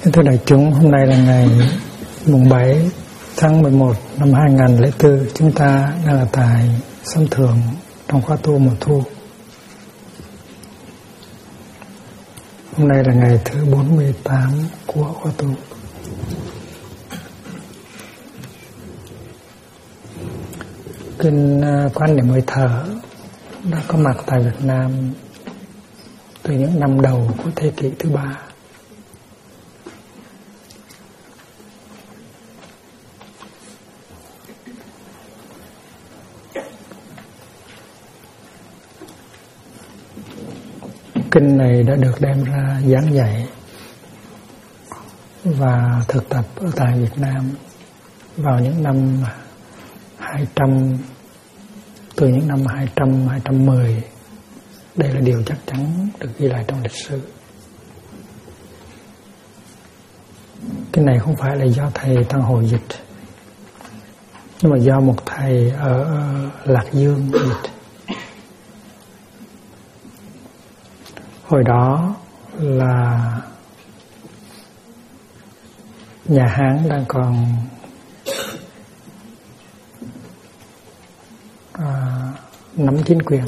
Kính thưa đại chúng, hôm nay là ngày mùng 7 tháng 11 năm 2004. Chúng ta đang ở tại Sâm Thượng trong khóa tu mùa thu. Hôm nay là ngày thứ 48 của khóa tu. Kinh Quan Niệm Hơi Thở đã có mặt tại Việt Nam từ những năm đầu của thế kỷ thứ 3. Kinh này đã được đem ra giảng dạy và thực tập ở tại Việt Nam vào những năm 200, từ những năm 200, 210. Đây là điều chắc chắn được ghi lại trong lịch sử. Cái này không phải là do thầy Tăng Hội dịch, nhưng mà do một thầy ở Lạc Dương dịch. Hồi đó là nhà Hán đang còn nắm chính quyền,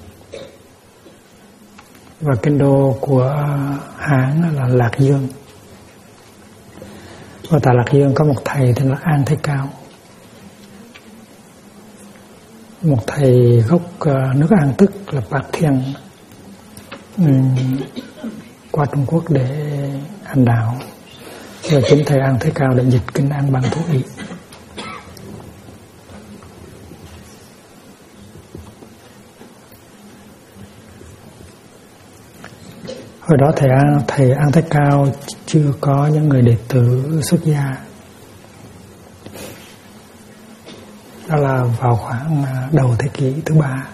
và kinh đô của Hán là Lạc Dương. Và tại Lạc Dương có một thầy tên là An Thế Cao, một thầy gốc nước An Tức là Bạc Thiên, qua Trung Quốc để hành đạo. Và chính thầy An Thế Cao đã dịch kinh An Bang Thú Y. Hồi đó thầy An Thế Cao chưa có những người đệ tử xuất gia. Đó là vào khoảng đầu thế kỷ thứ 3.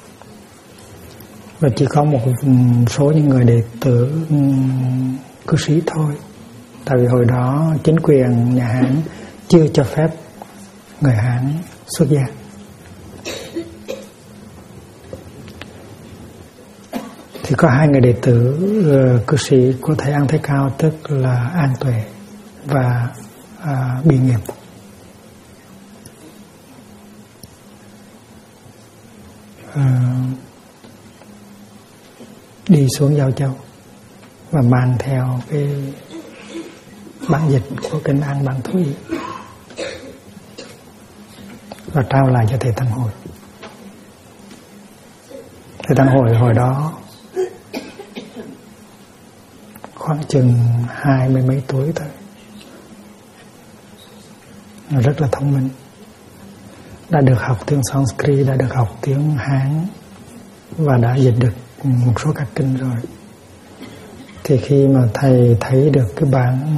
Và chỉ có một số những người đệ tử cư sĩ thôi. Tại vì hồi đó chính quyền nhà Hán chưa cho phép người Hán xuất gia. Thì có hai người đệ tử cư sĩ của thầy An Thế Cao, tức là An Tuệ và Bi Nghiệp. Đi xuống Giao Châu và mang theo cái bản dịch của kinh An Bang Thú Y và trao lại cho thầy Tăng Hội. Thầy Tăng Hội hồi đó khoảng chừng 20 mấy tuổi thôi, rất là thông minh, đã được học tiếng Sanskrit, đã được học tiếng Hán và đã dịch được một số các kinh rồi. Thì khi mà thầy thấy được cái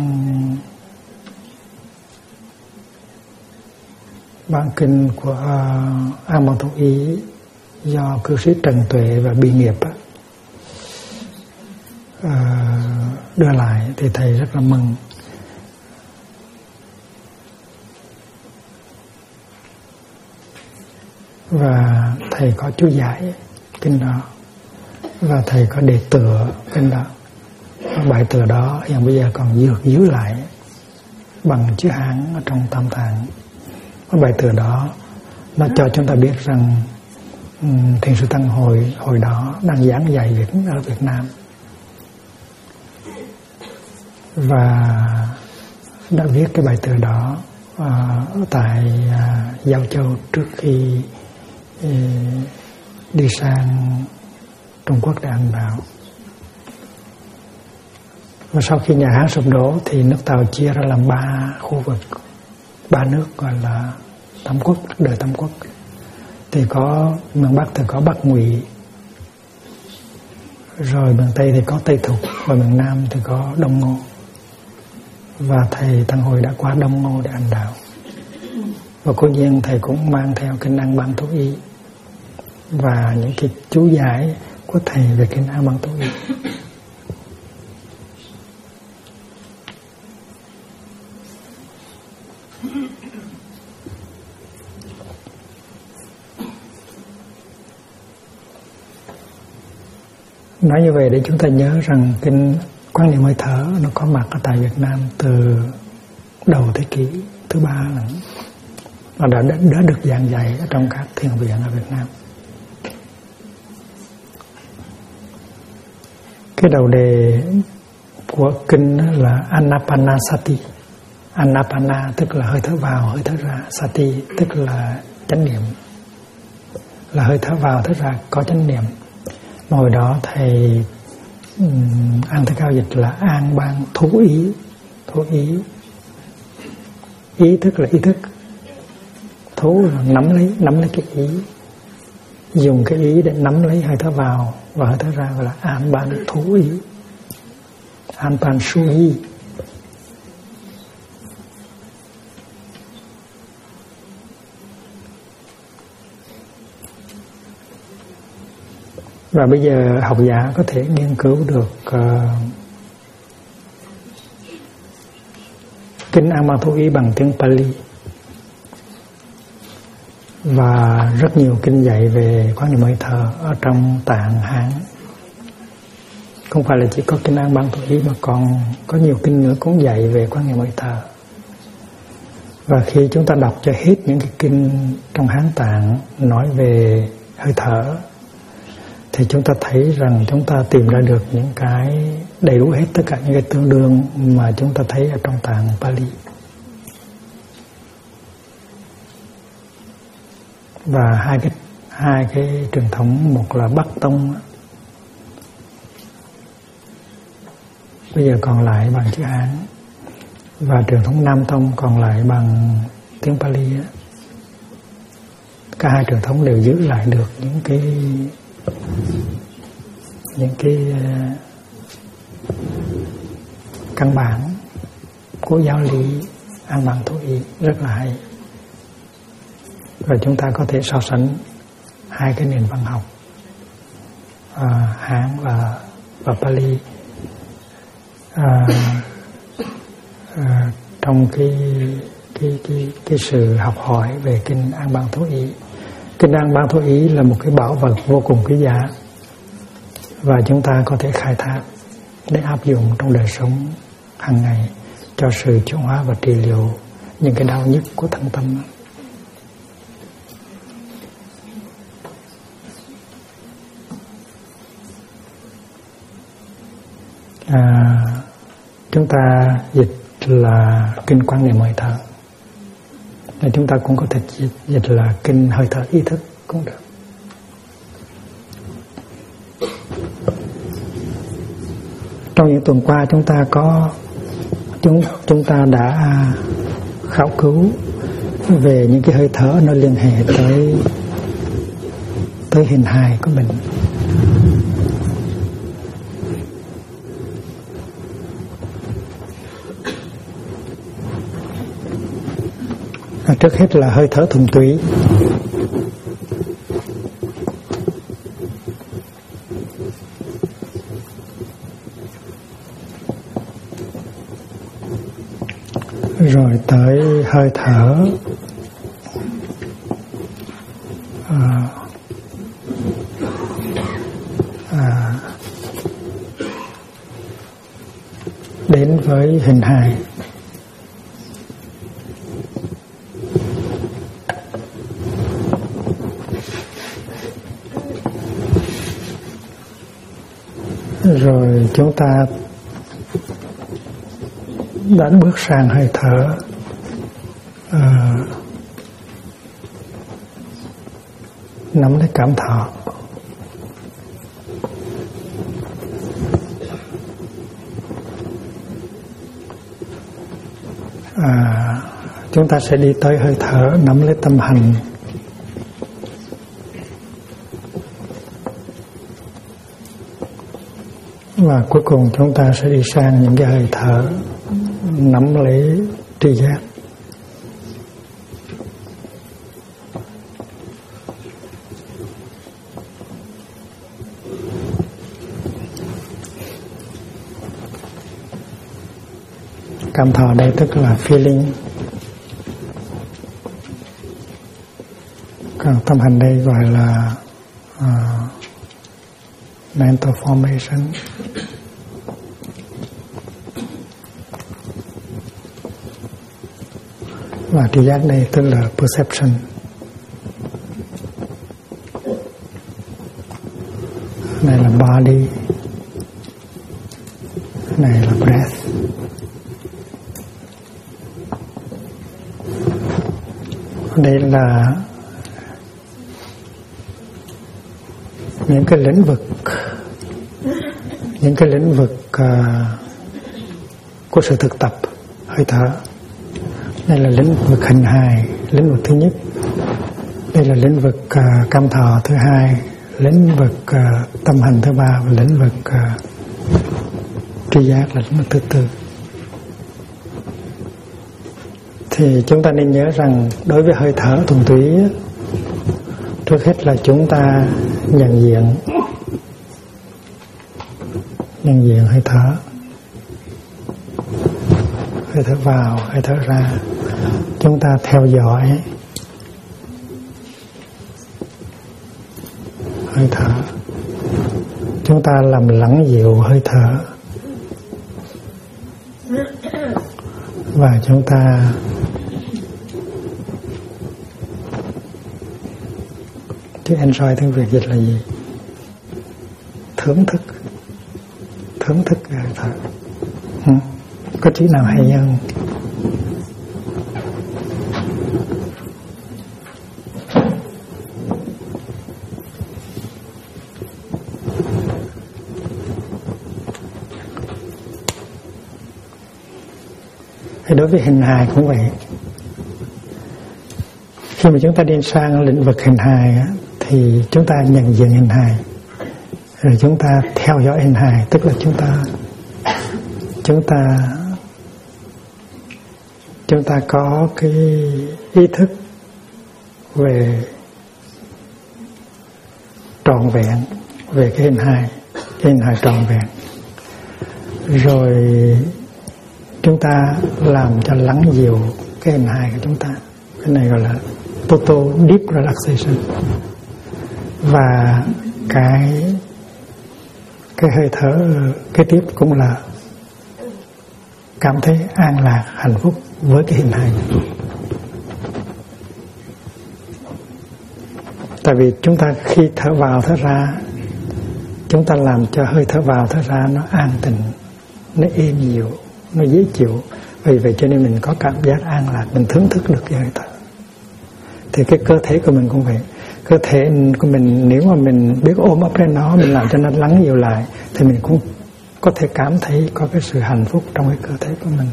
bản kinh của An Bang Thú Y do cư sĩ Trần Tuệ và Bi Nghiệp đưa lại, thì thầy rất là mừng. Và thầy có chú giải kinh đó, và thầy có đề tựa kinh đó. Bài tựa đó hiện bây giờ còn được giữ lại bằng chữ Hán ở trong Tam Tạng. Bài tựa đó nó cho chúng ta biết rằng Thiền sư Tăng Hội hồi đó đang giảng dạy ở Việt Nam, và đã viết cái bài tựa đó tại Giao Châu trước khi đi sang Trung Quốc để hành đạo. Và sau khi nhà Hán sụp đổ thì nước Tàu chia ra làm 3 khu vực, 3 nước gọi là Tam Quốc, đời Tam Quốc. Thì có miền Bắc thì có Bắc Ngụy, rồi miền Tây thì có Tây Thục, và miền Nam thì có Đông Ngô. Và thầy Tăng Hội đã qua Đông Ngô để hành đạo. Và cố nhiên thầy cũng mang theo kinh An Bang Thú Y và những cái chú giải của thầy về kinh An Bang Thú Y. Nói như vậy để chúng ta nhớ rằng kinh Quan niệm hơi thở nó có mặt ở tại Việt Nam từ đầu thế kỷ thứ 3 lần. Nó đã được giảng dạy ở trong các thiền viện ở Việt Nam. Cái đầu đề của kinh là Anapanasati. Anapana tức là hơi thở vào, hơi thở ra. Sati tức là chánh niệm, là hơi thở vào, thở ra có chánh niệm. Hồi đó thầy An Thế Cao dịch là an ban thú ý. Thú ý, ý thức là ý thức, thú là nắm lấy cái ý, dùng cái ý để nắm lấy hơi thở vào và hơi thở ra, gọi là an ban thú ý, an ban su ý. Và bây giờ học giả có thể nghiên cứu được kinh An Ban Thú Ý bằng tiếng Pali và rất nhiều kinh dạy về quan niệm hơi thở ở trong Tạng Hán. Không phải là chỉ có kinh An Ban Thú Ý mà còn có nhiều kinh nữa cũng dạy về quan niệm hơi thở. Và khi chúng ta đọc cho hết những cái kinh trong Hán Tạng nói về hơi thở thì chúng ta thấy rằng chúng ta tìm ra được những cái đầy đủ hết tất cả những cái tương đương mà chúng ta thấy ở trong Tạng Pali. Và hai cái truyền thống, một là Bắc Tông bây giờ còn lại bằng chữ Hán, và truyền thống Nam Tông còn lại bằng tiếng Pali. Cả hai truyền thống đều giữ lại được những cái căn bản của giáo lý An Ban Thú Ý rất là hay. Và chúng ta có thể so sánh hai cái nền văn học Hán và Pali trong cái sự học hỏi về kinh An Ban Thú Ý. Kinh An Ban Thú Ý là một cái bảo vật vô cùng quý giá và chúng ta có thể khai thác để áp dụng trong đời sống hàng ngày cho sự chuyển hóa và trị liệu những cái đau nhức của thân tâm. Chúng ta dịch là kinh quan niệm hơi thở, và chúng ta cũng có thể dịch là kinh hơi thở ý thức cũng được. Trong những tuần qua chúng ta đã khảo cứu về những cái hơi thở nó liên hệ tới hình hài của mình. Trước hết là hơi thở thuần túy. Rồi tới hơi thở đến với hình hài. Rồi chúng ta đã bước sang hơi thở nắm lấy cảm thọ. Chúng ta sẽ đi tới hơi thở nắm lấy tâm hành. Và cuối cùng chúng ta sẽ đi sang những cái hơi thở nắm lấy tri giác. Cảm thọ đây tức là feeling. Còn tâm hành đây gọi là mental formation. Và tri giác đây tức là perception. Này là body, này là breath. Đây là những cái lĩnh vực của sự thực tập hơi thở. Đây là lĩnh vực hình hài, lĩnh vực thứ nhất. Đây là lĩnh vực cảm thọ thứ hai, lĩnh vực tâm hành thứ ba, và lĩnh vực tri giác là lĩnh vực thứ tư. Thì chúng ta nên nhớ rằng đối với hơi thở thuần túy, trước hết là chúng ta nhận diện hơi thở vào, hơi thở ra. Chúng ta theo dõi hơi thở, chúng ta làm lắng dịu hơi thở, và chúng ta chứ enjoy tiếng Việt dịch là gì? Thưởng thức hơi thở. Có chữ nào hay hơn? Thì đối với hình hài cũng vậy. Khi mà chúng ta đi sang lĩnh vực hình hài thì chúng ta nhận diện hình hài, rồi chúng ta theo dõi hình hài, tức là chúng ta có cái ý thức về trọn vẹn về cái hình hài trọn vẹn, rồi chúng ta làm cho lắng dịu cái hình hài của chúng ta. Cái này gọi là total deep relaxation. Và cái hơi thở kế tiếp cũng là cảm thấy an lạc, hạnh phúc với cái hình hài. Tại vì chúng ta khi thở vào thở ra, chúng ta làm cho hơi thở vào thở ra nó an tịnh, nó êm dịu, nó dễ chịu. Vì vậy cho nên mình có cảm giác an lạc, mình thưởng thức được cái hơi thở. Thì cái cơ thể của mình cũng vậy. Cơ thể của mình nếu mà mình biết ôm ấp lên nó, mình làm cho nó lắng dịu lại, thì mình cũng có thể cảm thấy có cái sự hạnh phúc trong cái cơ thể của mình.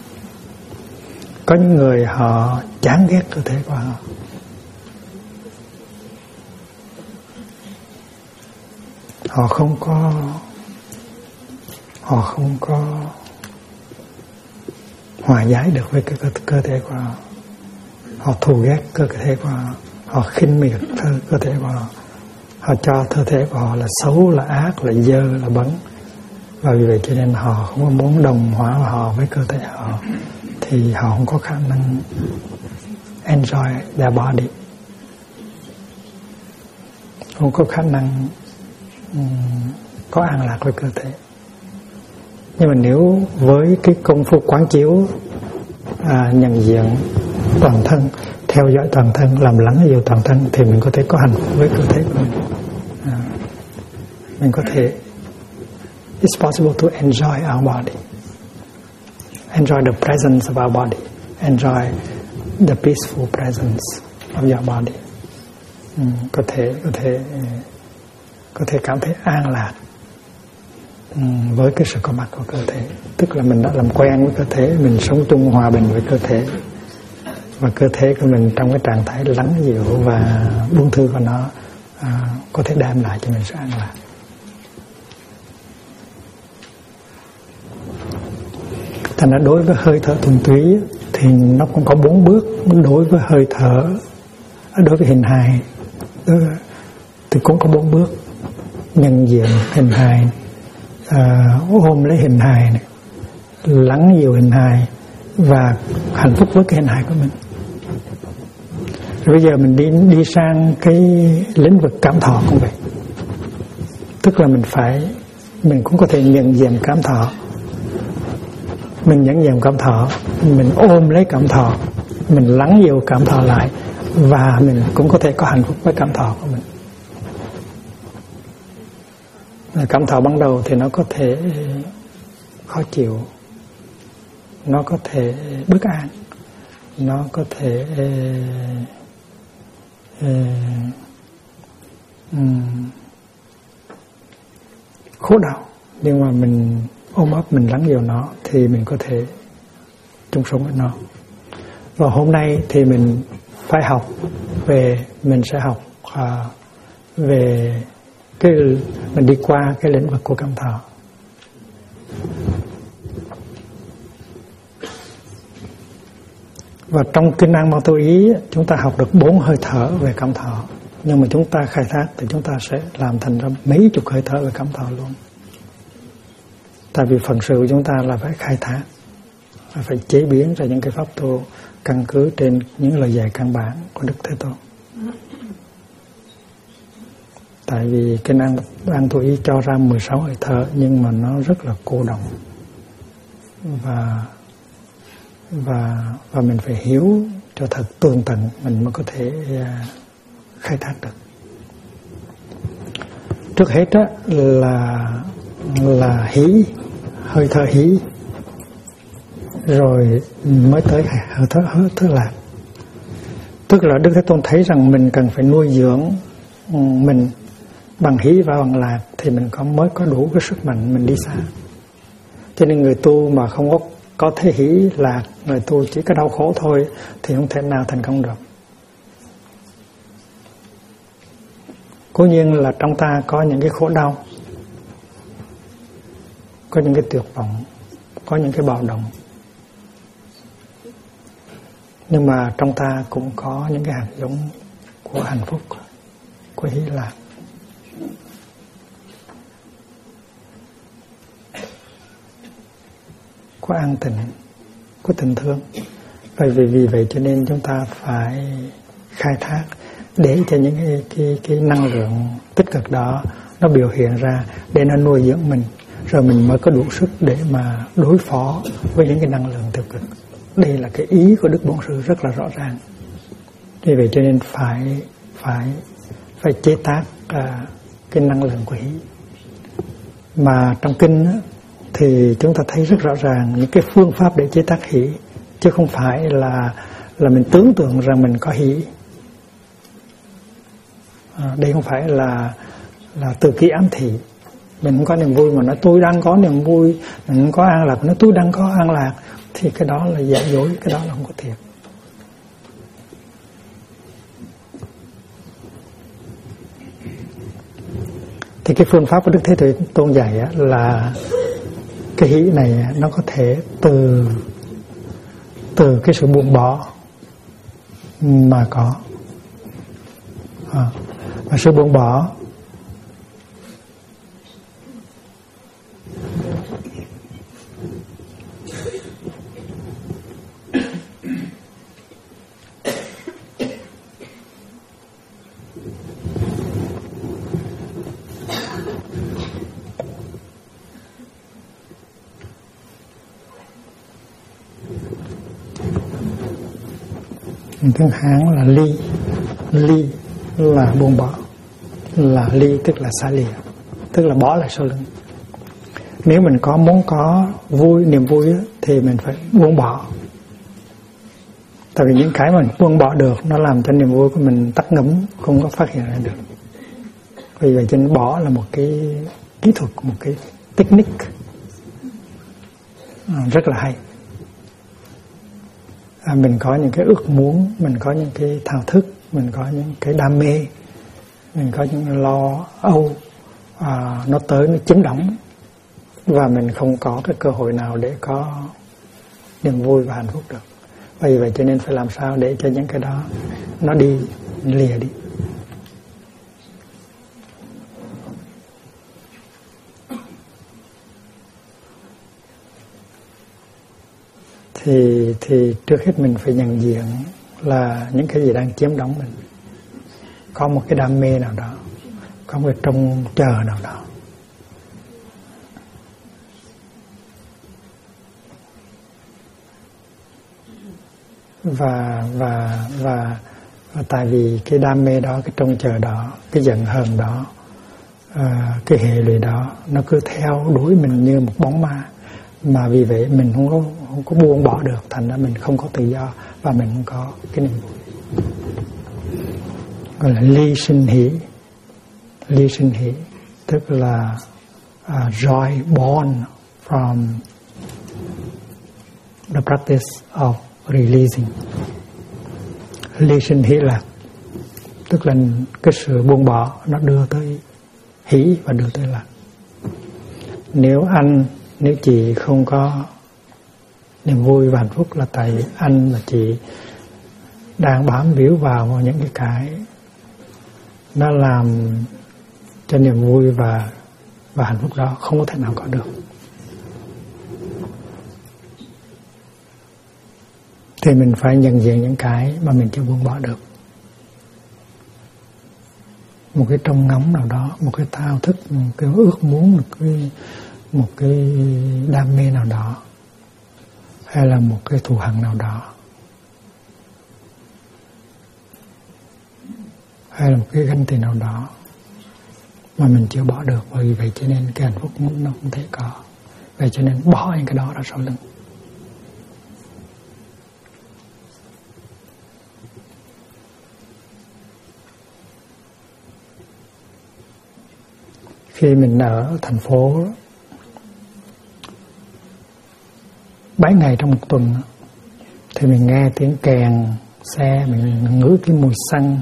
Có những người họ chán ghét cơ thể của họ. Họ không có hòa giải được với cái cơ thể của họ. Họ thù ghét cơ thể của họ. Họ khinh miệt cơ thể của họ. Họ cho cơ thể của họ là xấu, là ác, là dơ, là bẩn. Và vì vậy cho nên họ không có muốn đồng hóa họ với cơ thể họ. Thì họ không có khả năng enjoy their body. Không có khả năng có an lạc với cơ thể. Nhưng mà nếu với cái công phu quán chiếu, nhận diện toàn thân, theo dõi toàn thân, làm lắng dịu toàn thân, thì mình có thể có hạnh phúc với cơ thể của mình. Mình có thể, it's possible to enjoy our body, enjoy the presence of our body, enjoy the peaceful presence of your body. Có thể cảm thấy an lạc với cái sự có mặt của cơ thể. Tức là mình đã làm quen với cơ thể, mình sống chung hòa bình với cơ thể, và cơ thể của mình trong cái trạng thái lắng dịu và buông thư của nó có thể đem lại cho mình sự an lạc. Thành ra đối với hơi thở thuần túy thì nó cũng có 4 bước. Đối với hơi thở, đối với hình hài thì cũng có 4 bước. Nhận diện hình hài, ôm lấy hình hài này, lắng dịu hình hài và hạnh phúc với cái hình hài của mình. Rồi bây giờ mình đi sang cái lĩnh vực cảm thọ cũng vậy. Tức là mình cũng có thể nhận diện cảm thọ. Mình nhận diện cảm thọ, mình ôm lấy cảm thọ, mình lắng dịu cảm thọ lại, và mình cũng có thể có hạnh phúc với cảm thọ của mình. Cảm thọ ban đầu thì nó có thể khó chịu, nó có thể bất an, nó có thể khổ đau, nhưng mà mình ôm ấp, mình lắng dịu nó thì mình có thể chung sống với nó. Và hôm nay thì mình phải học về, mình sẽ học về cái, mình đi qua cái lĩnh vực của cảm thọ. Và trong Kinh An Ban Tô Ý chúng ta học được 4 hơi thở về cảm thọ, nhưng mà chúng ta khai thác thì chúng ta sẽ làm thành ra mấy chục hơi thở về cảm thọ luôn. Tại vì phần sự của chúng ta là phải khai thác, phải chế biến ra những cái pháp tu căn cứ trên những lời dạy căn bản của Đức Thế Tôn. Tại vì Kinh An Ban Tô Ý cho ra 16 hơi thở, nhưng mà nó rất là cô đọng, và mình phải hiểu cho thật tường tận mình mới có thể khai thác được. Trước hết á, là hỷ, hơi thở hỷ, rồi mới tới hơi thở lạc. Tức là Đức Thế Tôn thấy rằng mình cần phải nuôi dưỡng mình bằng hỷ và bằng lạc thì mình mới có đủ cái sức mạnh mình đi xa. Cho nên người tu mà không có thể hỷ lạc, người tu chỉ có đau khổ thôi thì không thể nào thành công được. Cố nhiên là trong ta có những cái khổ đau, có những cái tuyệt vọng, có những cái bạo động, nhưng mà trong ta cũng có những cái hạt giống của hạnh phúc, của hỷ lạc. Của an tịnh, của tình thương. Vì vậy cho nên chúng ta phải khai thác để cho những cái năng lượng tích cực đó nó biểu hiện ra, để nó nuôi dưỡng mình, rồi mình mới có đủ sức để mà đối phó với những cái năng lượng tiêu cực. Đây là cái ý của Đức Bổn Sư rất là rõ ràng. Vì vậy cho nên phải chế tác cái năng lượng của hỷ. Mà trong kinh á, thì chúng ta thấy rất rõ ràng những cái phương pháp để chế tác hỷ, chứ không phải là mình tưởng tượng rằng mình có hỷ. Đây không phải là từ ký ám thị. Mình không có niềm vui mà nói tôi đang có niềm vui, mình không có an lạc nói tôi đang có an lạc, thì cái đó là giả dối, cái đó là không có thiệt. Thì cái phương pháp của Đức Thế Tôn dạy là cái hỷ này nó có thể từ cái sự buông bỏ mà có. Và sự buông bỏ tiếng Hán là ly. Ly là buông bỏ, là ly tức là xa lìa, tức là bỏ lại sau lưng. Nếu mình muốn có niềm vui thì mình phải buông bỏ. Tại vì những cái mình buông bỏ được nó làm cho niềm vui của mình tắt ngấm, không có phát hiện ra được. Vì vậy cho nên bỏ là một cái kỹ thuật, một cái technique rất là hay. Mình có những cái ước muốn, mình có những cái thao thức, mình có những cái đam mê, mình có những lo âu, nó tới nó chiếm đóng, và mình không có cái cơ hội nào để có niềm vui và hạnh phúc được. Vì vậy cho nên phải làm sao để cho những cái đó nó đi, lìa đi. Thì trước hết mình phải nhận diện là những cái gì đang chiếm đóng mình. Có một cái đam mê nào đó, có một cái trông chờ nào đó. và tại vì cái đam mê đó, cái trông chờ đó, cái giận hờn đó, cái hệ lụy đó nó cứ theo đuổi mình như một bóng ma, mà vì vậy mình không có buông bỏ được, thành ra mình không có tự do và mình không có cái niềm vui. Gọi là ly sinh hỷ. Ly sinh hỷ tức là joy born from the practice of releasing. Ly sinh hỷ lạc tức là cái sự buông bỏ nó đưa tới hỷ và đưa tới lạc. Nếu chị không có niềm vui và hạnh phúc là tại vì anh và chị đang bám víu vào những cái nó làm cho niềm vui và hạnh phúc đó không có thể nào có được. Thì mình phải nhận diện những cái mà mình chưa buông bỏ được. Một cái trông ngóng nào đó, một cái thao thức, một cái ước muốn, một cái đam mê nào đó, hay là một cái thù hằn nào đó, hay là một cái ganh tị nào đó mà mình chưa bỏ được. Bởi vậy cho nên cái hạnh phúc nó không thể có. Vậy cho nên bỏ những cái đó ra sau lưng. Khi mình ở thành phố 7 ngày trong một tuần thì mình nghe tiếng kèn xe, mình ngửi cái mùi xăng,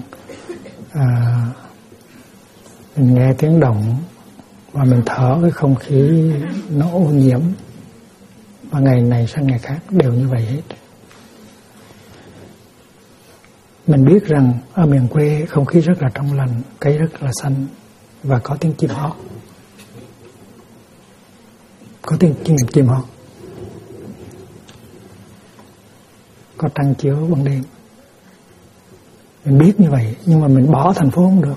mình nghe tiếng động và mình thở cái không khí nó ô nhiễm, và ngày này sang ngày khác đều như vậy hết. Mình biết rằng ở miền quê không khí rất là trong lành, cây rất là xanh và có tiếng chim hót, có tiếng chim hót, có trăng chiếu ban đêm. Mình biết như vậy, nhưng mà mình bỏ thành phố không được,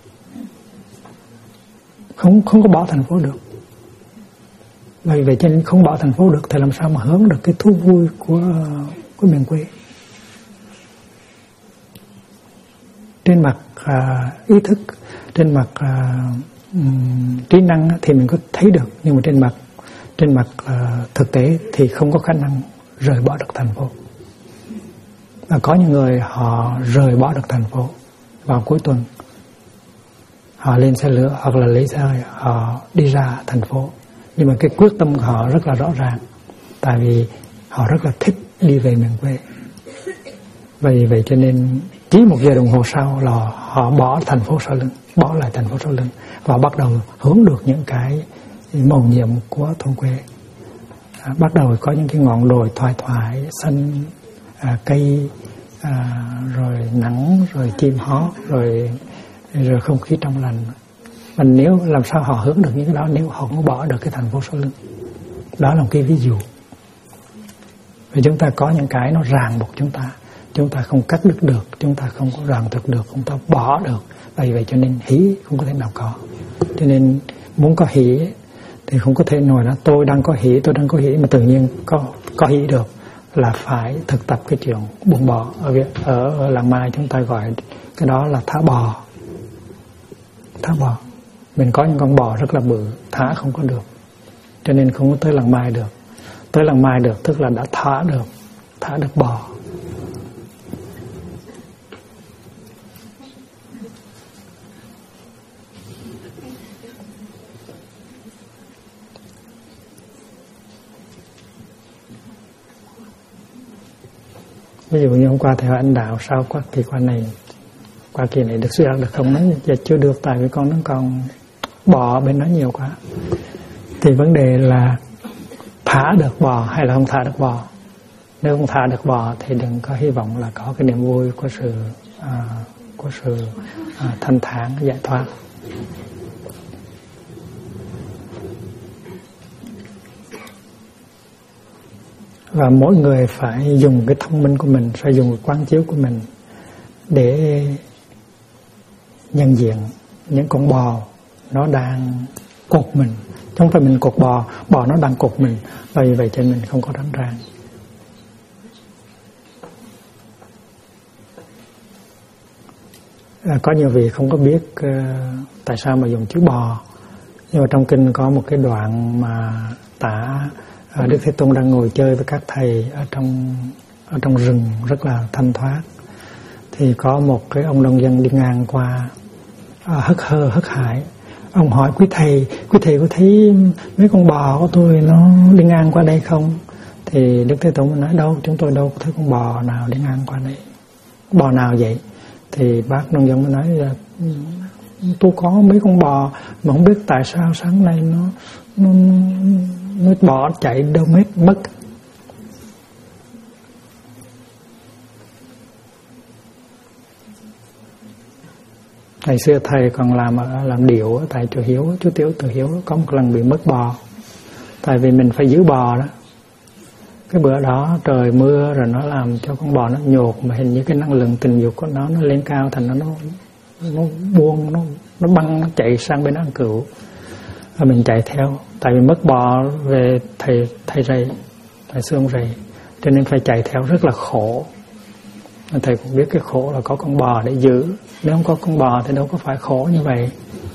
không có bỏ thành phố được. Bởi vậy cho nên không bỏ thành phố được thì làm sao mà hưởng được cái thú vui của miền quê. Trên mặt ý thức, trên mặt trí năng thì mình có thấy được, nhưng mà trên mặt thực tế thì không có khả năng rời bỏ được thành phố. Và có những người họ rời bỏ được thành phố vào cuối tuần, họ lên xe lửa hoặc là lấy xe hơi, họ đi ra thành phố, nhưng mà cái quyết tâm của họ rất là rõ ràng, tại vì họ rất là thích đi về miền quê. Vậy cho nên chỉ 1 giờ đồng hồ sau là họ bỏ thành phố sau lưng, bỏ lại thành phố sau lưng và bắt đầu hưởng được những cái mầu nhiệm của thôn quê. Bắt đầu có những cái ngọn đồi thoải thoải xanh, cây, rồi nắng, rồi chim hót, rồi không khí trong lành. Và nếu làm sao họ hưởng được những cái đó nếu họ không bỏ được cái thành phố sau lưng. Đó là một cái ví dụ. Vì chúng ta có những cái nó ràng buộc chúng ta không cắt đứt được, chúng ta không có ràng thực được, chúng ta bỏ được. Vậy cho nên hỷ không có thể nào có. Cho nên muốn có hỷ thì không có thể nói là tôi đang có hỷ mà tự nhiên có hỷ được, là phải thực tập cái chuyện buông bỏ. Ở làng Mai chúng ta gọi cái đó là thả bò. Thả bò. Mình có những con bò rất là bự, thả không có được, cho nên không có tới làng Mai được. Tới làng Mai được tức là đã thả được bò. Ví dụ như hôm qua thầy hỏi anh Đạo sao qua kỳ này được suy ra được không? Nói dạ chưa được, tại vì con nó còn bò bên đó nhiều quá. Thì vấn đề là thả được bò hay là không thả được bò. Nếu không thả được bò thì đừng có hy vọng là có cái niềm vui của sự thanh thản, giải thoát. Và mỗi người phải dùng cái thông minh của mình, phải dùng cái quán chiếu của mình để nhận diện những con bò nó đang cột mình. Không phải mình cột bò nó đang cột mình. Vậy cho mình không có đánh răng. Có nhiều vị không có biết tại sao mà dùng chữ bò, nhưng mà trong kinh có một cái đoạn mà tả Đức Thế Tôn đang ngồi chơi với các thầy ở trong rừng rất là thanh thoát, thì có một cái ông nông dân đi ngang qua hớt hải. Ông hỏi quý thầy có thấy mấy con bò của tôi nó đi ngang qua đây không? Thì Đức Thế Tôn nói đâu, chúng tôi đâu có thấy con bò nào đi ngang qua đây. Bò nào vậy? Thì bác nông dân mới nói là tôi có mấy con bò mà không biết tại sao sáng nay nó bỏ chạy đâu mất. Ngày xưa thầy còn làm điệu tại chùa Hiếu, chú Tiểu Từ Hiếu có một lần bị mất bò, tại vì mình phải giữ bò đó. Cái bữa đó trời mưa rồi nó làm cho con bò nó nhột, mà hình như cái năng lượng tình dục của nó lên cao, thành nó buông, nó băng, nó chạy sang bên ăn cửu. Và mình chạy theo, tại vì mất bò về thầy rầy, thầy xương rầy, cho nên phải chạy theo rất là khổ. Thầy cũng biết cái khổ là có con bò để giữ, nếu không có con bò thì đâu có phải khổ như vậy.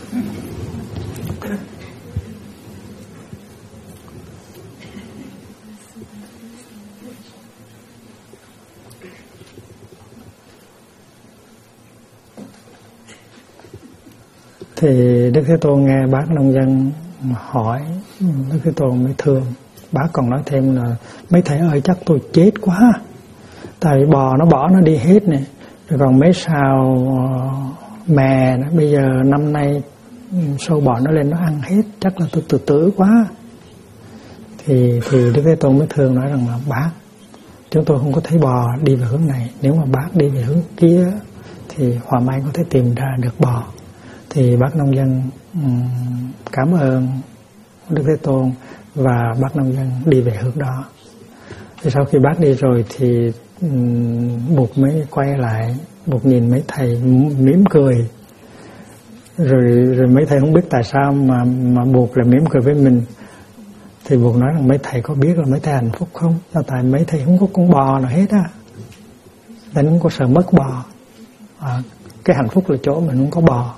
Thì Đức Thế Tôn nghe bác nông dân hỏi, Đức Thế Tôn mới thương. Bác còn nói thêm là mấy thầy ơi chắc tôi chết quá, tại bò nó bỏ nó đi hết này, rồi còn mấy sào mè nữa, bây giờ năm nay sâu bọ nó lên nó ăn hết, chắc là tôi tự tử quá. Thì Đức Thế Tôn mới thương nói rằng là bác, chúng tôi không có thấy bò đi về hướng này, nếu mà bác đi về hướng kia thì hòa may có thể tìm ra được bò. Thì bác nông dân cảm ơn Đức Thế Tôn và bác nông dân đi về hướng đó. Thì sau khi bác đi rồi thì Bụt mới quay lại, Bụt nhìn mấy thầy mỉm cười, rồi mấy thầy không biết tại sao mà Bụt lại mỉm cười với mình. Thì Bụt nói rằng mấy thầy có biết là mấy thầy hạnh phúc không? Là tại mấy thầy không có con bò nào hết á, nên không có sợ mất bò. Cái hạnh phúc là chỗ mình không có bò.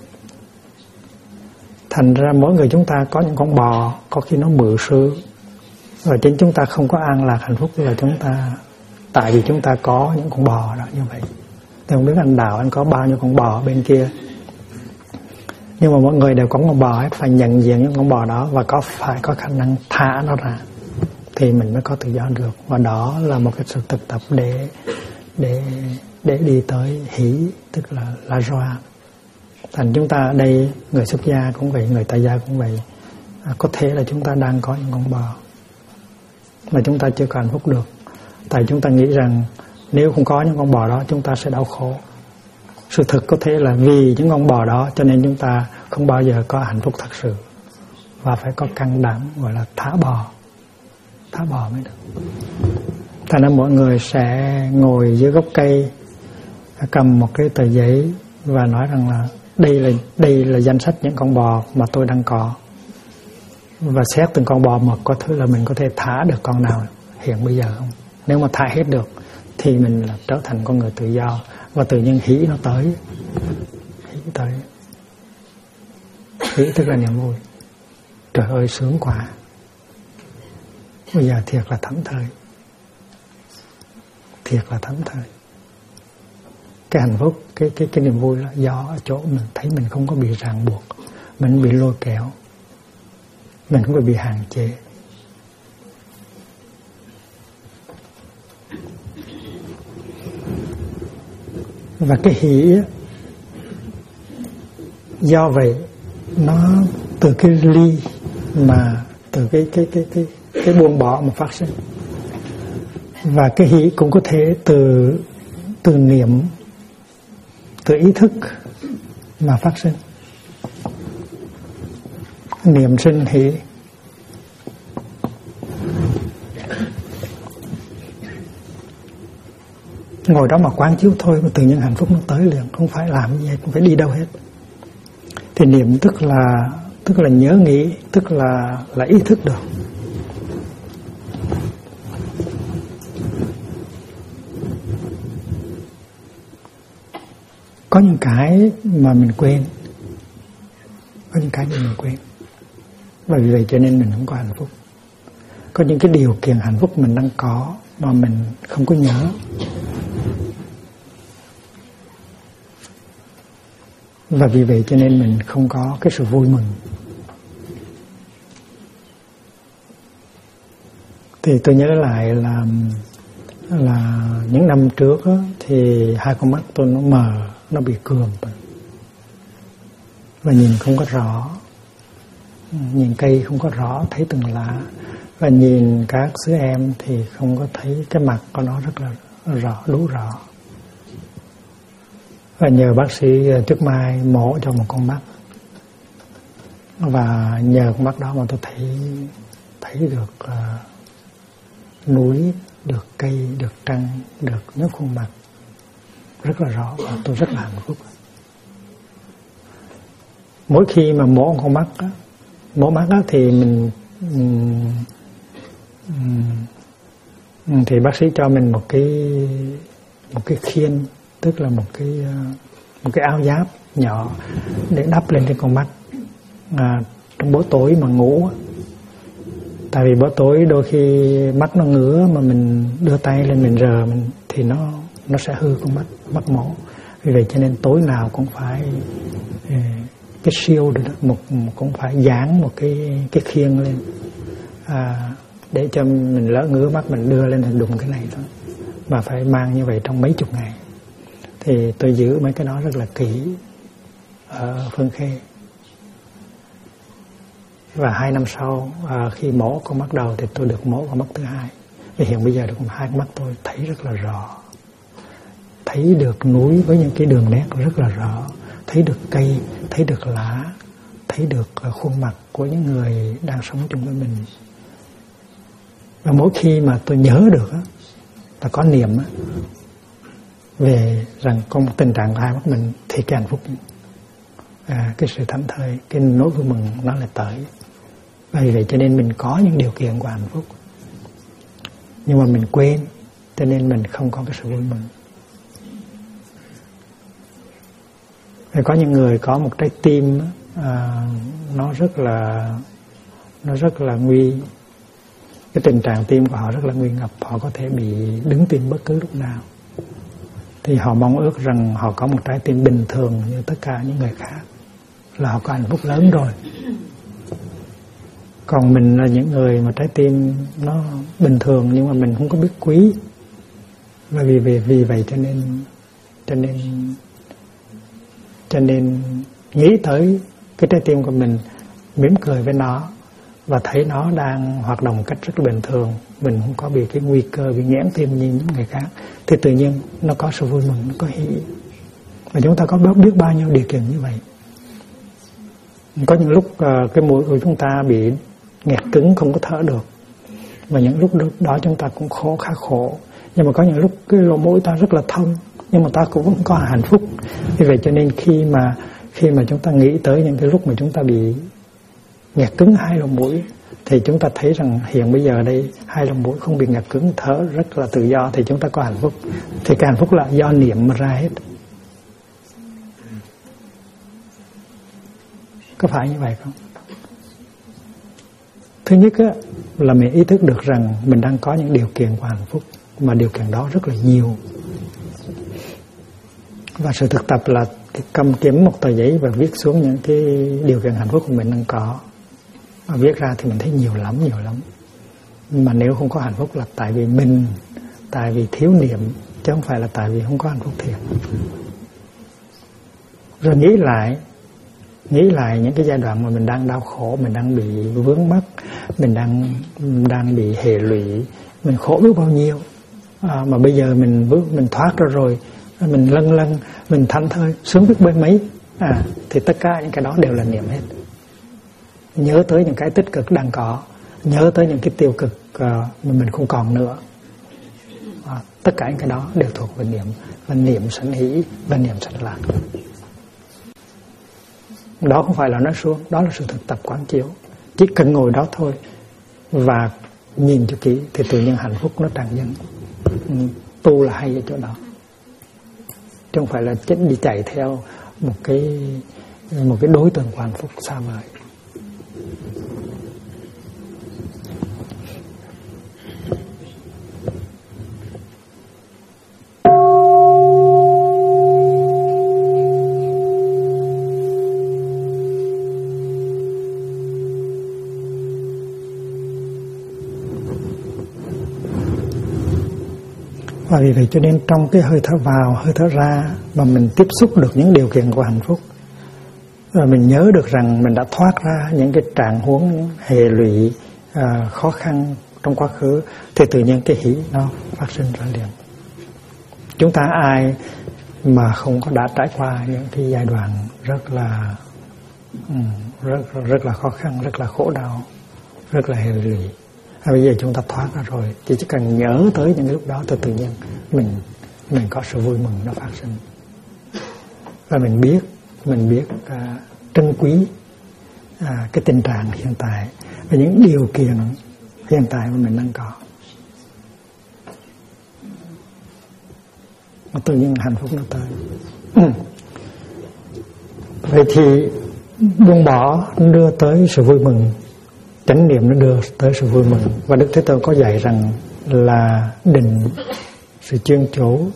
Thành ra mỗi người chúng ta có những con bò, có khi nó mự sư, và chính chúng ta không có an lạc hạnh phúc là chúng ta, tại vì chúng ta có những con bò đó như vậy. Tôi không biết anh Đạo anh có bao nhiêu con bò bên kia, nhưng mà mọi người đều có con bò hết, phải nhận diện những con bò đó và phải có khả năng thả nó ra thì mình mới có tự do được. Và đó là một cái sự thực tập để đi tới hỷ, tức là la joie. Thành chúng ta ở đây, người xuất gia cũng vậy, người tại gia cũng vậy, có thể là chúng ta đang có những con bò mà chúng ta chưa có hạnh phúc được, tại chúng ta nghĩ rằng nếu không có những con bò đó chúng ta sẽ đau khổ. Sự thực có thể là vì những con bò đó cho nên chúng ta không bao giờ có hạnh phúc thật sự, và phải có can đảm gọi là thả bò mới được. Thành ra mọi người sẽ ngồi dưới gốc cây, cầm một cái tờ giấy và nói rằng là đây là danh sách những con bò mà tôi đang có, và xét từng con bò một có thứ là mình có thể thả được con nào hiện bây giờ không. Nếu mà thả hết được thì mình là trở thành con người tự do, và tự nhiên hỷ nó tới. Hỷ tức là niềm vui. Trời ơi sướng quá, bây giờ thiệt là thảnh thơi. Cái hạnh phúc, cái niềm vui là do ở chỗ mình thấy mình không có bị ràng buộc, mình không bị lôi kéo, mình không có bị hạn chế. Và cái hỷ do vậy nó từ cái ly, mà từ cái buông bỏ mà phát sinh. Và cái hỷ cũng có thể từ niệm, từ ý thức mà phát sinh. Niệm sinh hỷ. Ngồi đó mà quán chiếu thôi mà tự nhiên hạnh phúc nó tới liền, không phải làm gì hết, không phải đi đâu hết. Thì niệm tức là nhớ nghĩ, tức là ý thức được. Có những cái mà mình quên, có những cái mà mình quên, và vì vậy cho nên mình không có hạnh phúc. Có những cái điều kiện hạnh phúc mình đang có mà mình không có nhớ, và vì vậy cho nên mình không có cái sự vui mừng. Thì tôi nhớ lại là những năm trước á, thì hai con mắt tôi nó mờ, nó bị cườm và nhìn không có rõ, nhìn cây không có rõ, thấy từng lá, và nhìn các xứ em thì không có thấy cái mặt của nó rất là rõ, đủ rõ. Và nhờ bác sĩ Trước Mai mổ cho một con mắt, và nhờ con mắt đó mà tôi thấy được núi, được cây, được trăng, được những khuôn mặt rất là rõ, và tôi rất là hạnh phúc. Mỗi khi mà mổ con mắt á, mổ mắt á, thì thì bác sĩ cho mình một cái khiên, tức là một cái áo giáp nhỏ để đắp lên trên con mắt trong bữa tối mà ngủ. Tại vì bữa tối đôi khi mắt nó ngứa mà mình đưa tay lên mình rờ thì nó sẽ hư con mắt mổ. Vì vậy cho nên tối nào cũng phải cái siêu được đó, cũng phải dán một cái khiên lên để cho mình lỡ ngứa mắt mình đưa lên thì đụng cái này thôi, mà phải mang như vậy trong mấy chục ngày. Thì tôi giữ mấy cái đó rất là kỹ ở Phương Khê. Và 2 năm sau khi mổ con mắt đầu thì tôi được mổ con mắt thứ hai. Vì hiện bây giờ được hai con mắt tôi thấy rất là rõ, thấy được núi với những cái đường nét rất là rõ, thấy được cây, thấy được lá, thấy được khuôn mặt của những người đang sống chung với mình. Và mỗi khi mà tôi nhớ được là có niệm về rằng con tình trạng của hai mắt mình thì cái hạnh phúc, cái sự thảnh thơi, cái nỗi vui mừng nó lại tới. Vì vậy cho nên mình có những điều kiện của hạnh phúc, nhưng mà mình quên, cho nên mình không có cái sự vui mừng. Có những người có một trái tim nó rất là nguy, cái tình trạng tim của họ rất là nguy ngập, họ có thể bị đứng tim bất cứ lúc nào. Thì họ mong ước rằng họ có một trái tim bình thường như tất cả những người khác, là họ có hạnh phúc lớn rồi. Còn mình là những người mà trái tim nó bình thường nhưng mà mình không có biết quý. Và vì vậy cho nên nghĩ tới cái trái tim của mình, mỉm cười với nó và thấy nó đang hoạt động một cách rất là bình thường, mình không có bị cái nguy cơ bị nghẽn tim như những người khác, thì tự nhiên nó có sự vui mừng, nó có hỷ. Và chúng ta có biết bao nhiêu điều kiện như vậy. Có những lúc cái mũi của chúng ta bị nghẹt cứng không có thở được, và những lúc đó chúng ta cũng khá khổ. Nhưng mà có những lúc cái lỗ mũi ta rất là thông, nhưng mà ta cũng vẫn có hạnh phúc. Vì vậy cho nên khi mà chúng ta nghĩ tới những cái lúc mà chúng ta bị nghẹt cứng hai lỗ mũi, thì chúng ta thấy rằng hiện bây giờ đây hai lỗ mũi không bị nghẹt cứng, thở rất là tự do, thì chúng ta có hạnh phúc. Thì cái hạnh phúc là do niệm mà ra hết. Có phải như vậy không? Thứ nhất là mình ý thức được rằng mình đang có những điều kiện của hạnh phúc, mà điều kiện đó rất là nhiều. Và sự thực tập là cầm kiếm một tờ giấy và viết xuống những cái điều kiện hạnh phúc của mình đang có. Và viết ra thì mình thấy nhiều lắm. Mà nếu không có hạnh phúc là tại vì thiếu niệm, chứ không phải là tại vì không có hạnh phúc thiệt. Rồi nghĩ lại những cái giai đoạn mà mình đang đau khổ, mình đang bị vướng mắc, mình đang bị hệ lụy, mình khổ biết bao nhiêu, mà bây giờ mình thoát ra rồi, mình lân mình thảnh thơi, sướng biết bên mấy, thì tất cả những cái đó đều là niệm hết. Nhớ tới những cái tích cực đang có, nhớ tới những cái tiêu cực mà mình không còn nữa, tất cả những cái đó đều thuộc về niệm. Và niệm sanh hỷ và niệm sanh lạc. Đó không phải là nói suông, đó là sự thực tập quán chiếu. Chỉ cần ngồi đó thôi và nhìn cho kỹ thì tự nhiên hạnh phúc nó tràn dâng. Tu là hay ở chỗ đó. chứ không phải là đi chạy theo một cái đối tượng của hạnh phúc xa vời. Và vì vậy cho nên trong cái hơi thở vào, hơi thở ra mà mình tiếp xúc được những điều kiện của hạnh phúc, rồi mình nhớ được rằng mình đã thoát ra những cái trạng huống hệ lụy khó khăn trong quá khứ, thì tự nhiên cái hỷ nó phát sinh ra liền. Chúng ta ai mà không có đã trải qua những cái giai đoạn rất là khó khăn, rất là khổ đau, rất là hệ lụy. Bây giờ chúng ta thoát ra rồi, chỉ cần nhớ tới những lúc đó thì tự nhiên mình có sự vui mừng nó phát sinh. Và mình biết trân quý cái tình trạng hiện tại và những điều kiện hiện tại mà mình đang có. Và tự nhiên hạnh phúc nó tới. Vậy thì buông bỏ đưa tới sự vui mừng, chánh niệm nó đưa tới sự vui mừng. Và Đức Thế Tôn có dạy rằng là định, sự chuyên chú,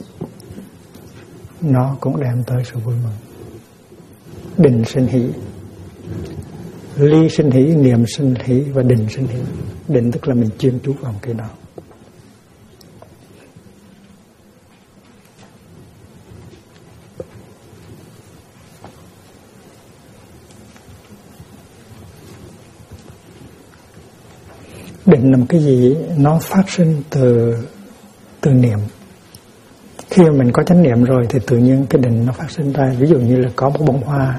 nó cũng đem tới sự vui mừng. Định sinh hỷ, ly sinh hỷ, niệm sinh hỷ và định sinh hỷ. Định tức là mình chuyên chú vào cái đó. Định là một cái gì nó phát sinh từ niệm. Khi mà mình có chánh niệm rồi thì tự nhiên cái định nó phát sinh ra. Ví dụ như là có một bông hoa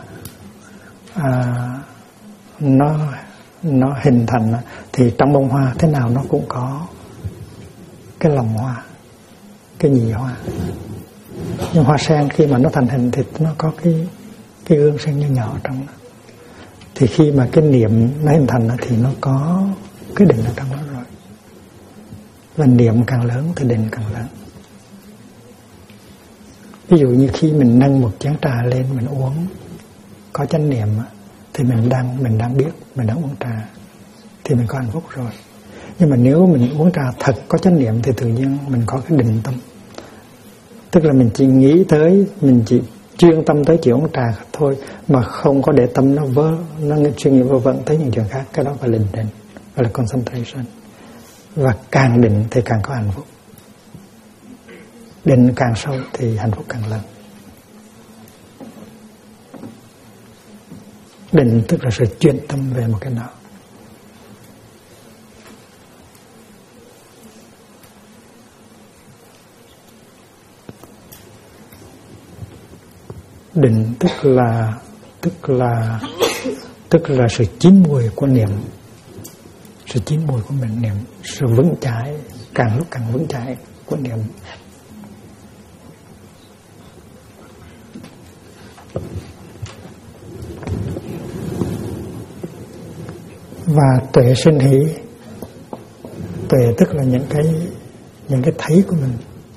nó hình thành, thì trong bông hoa thế nào nó cũng có cái lòng hoa, cái nhị hoa. Nhưng hoa sen khi mà nó thành hình thì nó có cái gương sen nhỏ nhỏ trong đó. Thì khi mà cái niệm nó hình thành thì nó có cái định ở trong đó rồi. Và niệm càng lớn thì định càng lớn. Ví dụ như khi mình nâng một chén trà lên mình uống, có chánh niệm thì mình đang biết mình đang uống trà thì mình có hạnh phúc rồi. Nhưng mà nếu mình uống trà thật có chánh niệm thì tự nhiên mình có cái định tâm. Tức là mình chỉ nghĩ tới, mình chỉ chuyên tâm tới chuyện uống trà thôi, mà không có để tâm nó suy nghĩ vơ vẩn tới những chuyện khác. Cái đó gọi là định, gọi là concentration. Và càng định thì càng có hạnh phúc. Định càng sâu thì hạnh phúc càng lớn. Định tức là sự chuyên tâm về một cái nào. Định tức là sự chín mùi của niệm, sự chín mùi của mình niệm, sự vững chãi, càng lúc càng vững chãi của niệm. Và tuệ sinh hỷ, tuệ tức là những cái thấy của mình.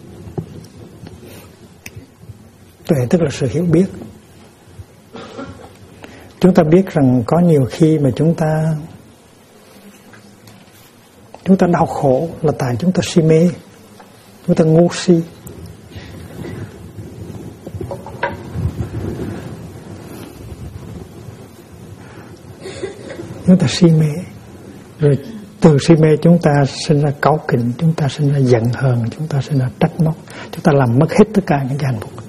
Tuệ tức là sự hiểu biết. Chúng ta biết rằng có nhiều khi mà chúng ta đau khổ là tại chúng ta si mê, chúng ta ngu si. Chúng ta si mê, rồi từ si mê chúng ta sinh ra cáu kỉnh, chúng ta sinh ra giận hờn, chúng ta sinh ra trách móc, chúng ta làm mất hết tất cả những cái hạnh phúc.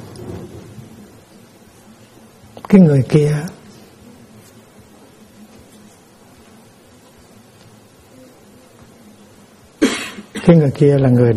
Cái người kia là người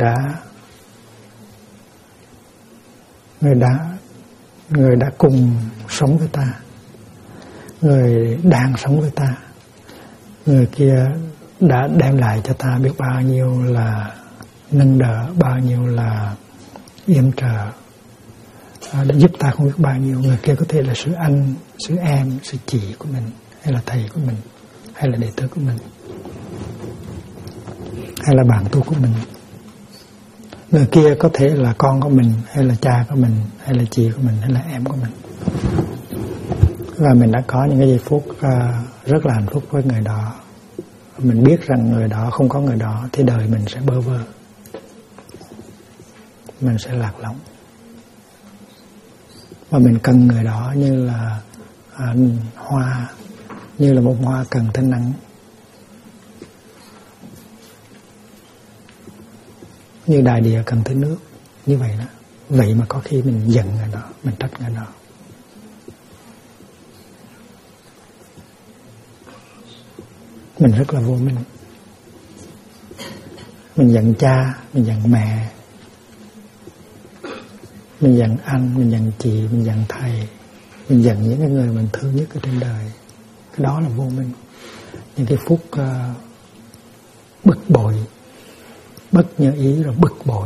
đã cùng sống với ta, người đang sống với ta. Người kia đã đem lại cho ta biết bao nhiêu là nâng đỡ, bao nhiêu là yểm trợ, đã giúp ta không biết bao nhiêu. Người kia có thể là sự anh, sự em, sự chị của mình, hay là thầy của mình, hay là đệ tử của mình, hay là bạn tu của mình. Người kia có thể là con của mình, hay là cha của mình, hay là chị của mình, hay là em của mình. Và mình đã có những cái giây phút rất là hạnh phúc với người đó. Mình biết rằng người đó, không có người đó thì đời mình sẽ bơ vơ, mình sẽ lạc lõng. Và mình cần người đó như là hoa, như là một hoa cần tới nắng, như đại địa cần tới nước, như vậy đó. Vậy mà có khi mình giận người đó, mình trách người đó. Mình rất là vô minh. Mình giận cha, mình giận mẹ, mình giận anh, mình giận chị, mình giận thầy, mình giận những cái người mình thương nhất ở trên đời. Cái đó là vô minh. Những cái phút bực bội, bất như ý rồi bực bội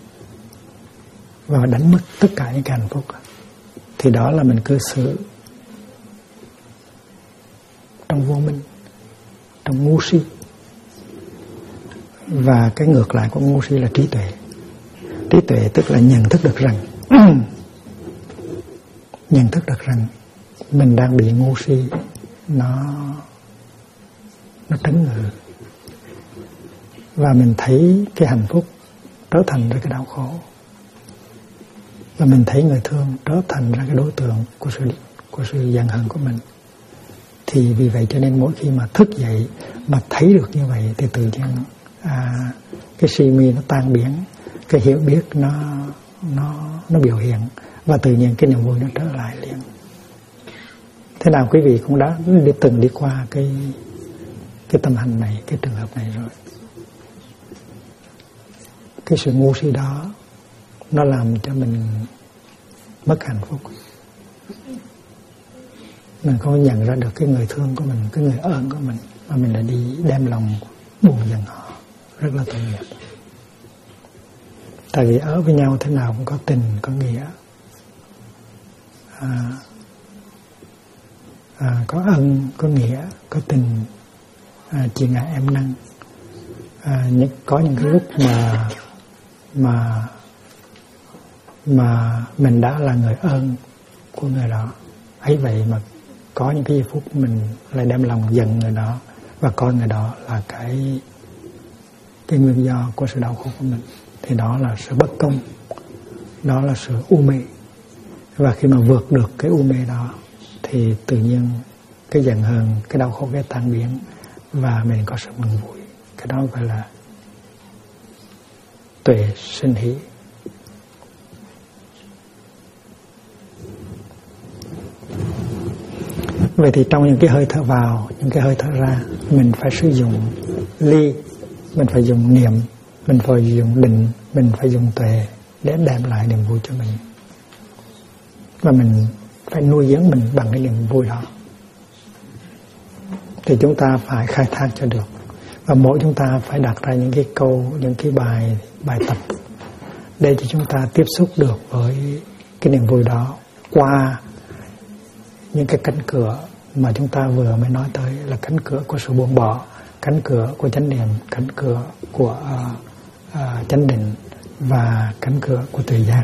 và đánh mất tất cả những cái hạnh phúc, thì đó là mình cư xử trong vô minh, trong ngu si. Và cái ngược lại của ngu si là trí tuệ. Trí tuệ tức là nhận thức được rằng nhận thức được rằng mình đang bị ngu si nó trấn ngự, và mình thấy cái hạnh phúc trở thành ra cái đau khổ, và mình thấy người thương trở thành ra cái đối tượng của sự giận hờn của mình. Thì vì vậy cho nên mỗi khi mà thức dậy mà thấy được như vậy thì tự nhiên cái si mê nó tan biến, cái hiểu biết nó biểu hiện, và tự nhiên cái niềm vui nó trở lại liền. Thế nào quý vị cũng đã từng đi qua cái tâm hành này, cái trường hợp này rồi. Cái sự ngu si đó nó làm cho mình mất hạnh phúc. Mình không nhận ra được cái người thương của mình, cái người ơn của mình, mà mình lại đi đem lòng buồn giận họ, rất là tội nghiệp. Tại vì ở với nhau thế nào cũng có tình, có nghĩa, có ân, có nghĩa, có tình, chị ngại em năng. Có những cái lúc mà mình đã là người ơn của người đó, ấy vậy mà có những cái giây phút mình lại đem lòng giận người đó và coi người đó là cái nguyên do của sự đau khổ của mình, thì đó là sự bất công, đó là sự u mê. Và khi mà vượt được cái u mê đó thì tự nhiên cái giận hờn, cái đau khổ cái tan biến, và mình có sự mừng vui. Cái đó gọi là tuệ sinh hỷ. Vậy thì trong những cái hơi thở vào, những cái hơi thở ra, mình phải sử dụng ly, mình phải dùng niệm, mình phải dùng định, mình phải dùng tuệ để đem lại niềm vui cho mình. Và mình phải nuôi dưỡng mình bằng cái niềm vui đó. Thì chúng ta phải khai thác cho được. Và mỗi chúng ta phải đặt ra những cái câu, những cái bài tập để cho chúng ta tiếp xúc được với cái niềm vui đó qua những cái cánh cửa mà chúng ta vừa mới nói tới, là cánh cửa của sự buông bỏ, cánh cửa của chánh niệm, cánh cửa của chánh định và cánh cửa của tuệ giác.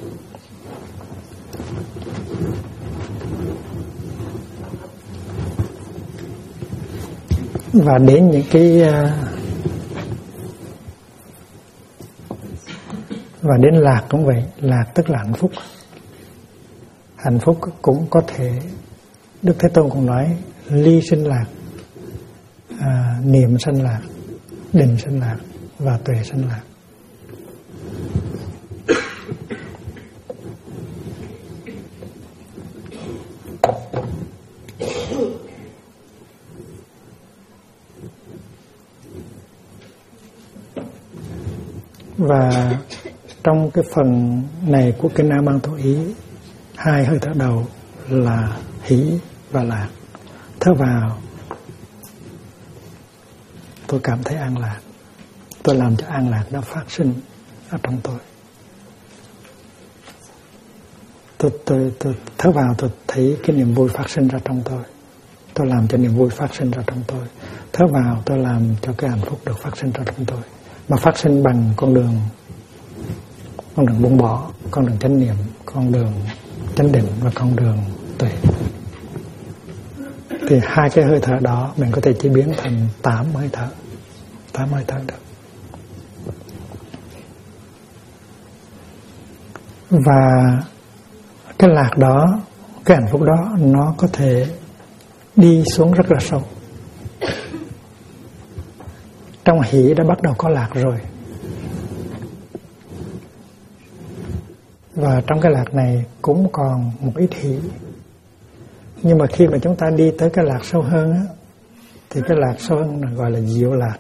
Và đến những cái và đến lạc cũng vậy. Lạc tức là hạnh phúc. Hạnh phúc cũng có thể, Đức Thế Tôn cũng nói ly sinh lạc, niệm sanh lạc, định sanh lạc và tuệ sanh lạc. Và trong cái phần này của Kinh Nam Ban Thổ Ý, hai hơi thở đầu là hỷ và lạc. Thở vào, tôi cảm thấy an lạc, tôi làm cho an lạc đó phát sinh ở trong tôi. Tôi thở vào, tôi thấy cái niềm vui phát sinh ra trong tôi làm cho niềm vui phát sinh ra trong tôi. Thở vào, tôi làm cho cái hạnh phúc được phát sinh ra trong tôi, mà phát sinh bằng con đường con đường buông bỏ, con đường chánh niệm, con đường chánh định và con đường tuệ. Thì hai cái hơi thở đó mình có thể chế biến thành 8 hơi thở. 8 hơi thở được. Và cái lạc đó, cái hạnh phúc đó nó có thể đi xuống rất là sâu. Trong hỷ đã bắt đầu có lạc rồi. Và trong cái lạc này cũng còn một ít hỷ. Nhưng mà khi mà chúng ta đi tới cái lạc sâu hơn á, thì cái lạc sâu hơn là gọi là diệu lạc.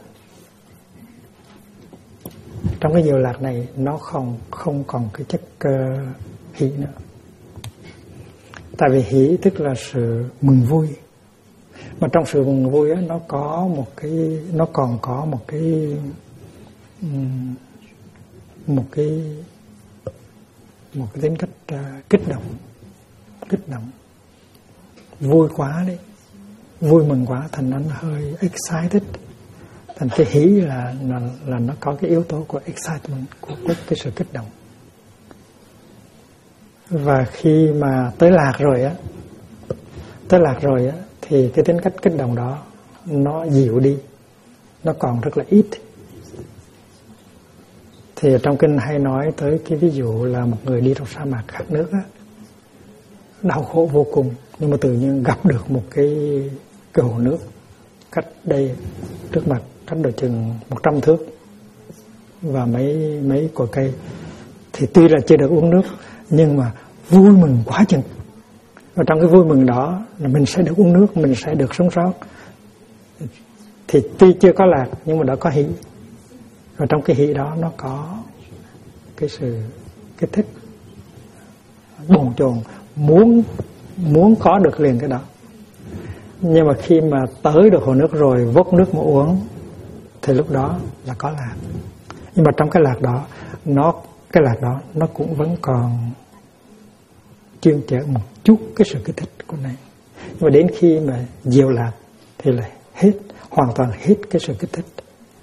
Trong cái diệu lạc này nó không còn cái chất hỷ nữa. Tại vì hỷ tức là sự mừng vui. Mà trong sự mừng vui á, nó còn có một cái tính cách kích động, vui quá đấy, vui mừng quá thành nó hơi excited. Thành cái hỷ là nó có cái yếu tố của excitement, của cái sự kích động. Và khi mà tới lạc rồi á thì cái tính cách kích động đó nó dịu đi, nó còn rất là ít. Thì trong kinh hay nói tới cái ví dụ là một người đi trong sa mạc khát nước á, đau khổ vô cùng, nhưng mà tự nhiên gặp được một cái hồ nước cách đây trước mặt, cách độ chừng 100 thước và mấy cội cây. Thì tuy là chưa được uống nước nhưng mà vui mừng quá chừng. Và trong cái vui mừng đó là mình sẽ được uống nước, mình sẽ được sống sót. Thì tuy chưa có lạc nhưng mà đã có hỷ. Và trong cái hỷ đó nó có cái sự kích thích, bồn chồn, muốn có được liền cái đó. Nhưng mà khi mà tới được hồ nước rồi, vốc nước mà uống thì lúc đó là có lạc. Nhưng mà trong cái lạc đó nó cũng vẫn còn chuyên chở một chút cái sự kích thích của này. Nhưng mà đến khi mà diệu lạc thì lại hoàn toàn hết cái sự kích thích.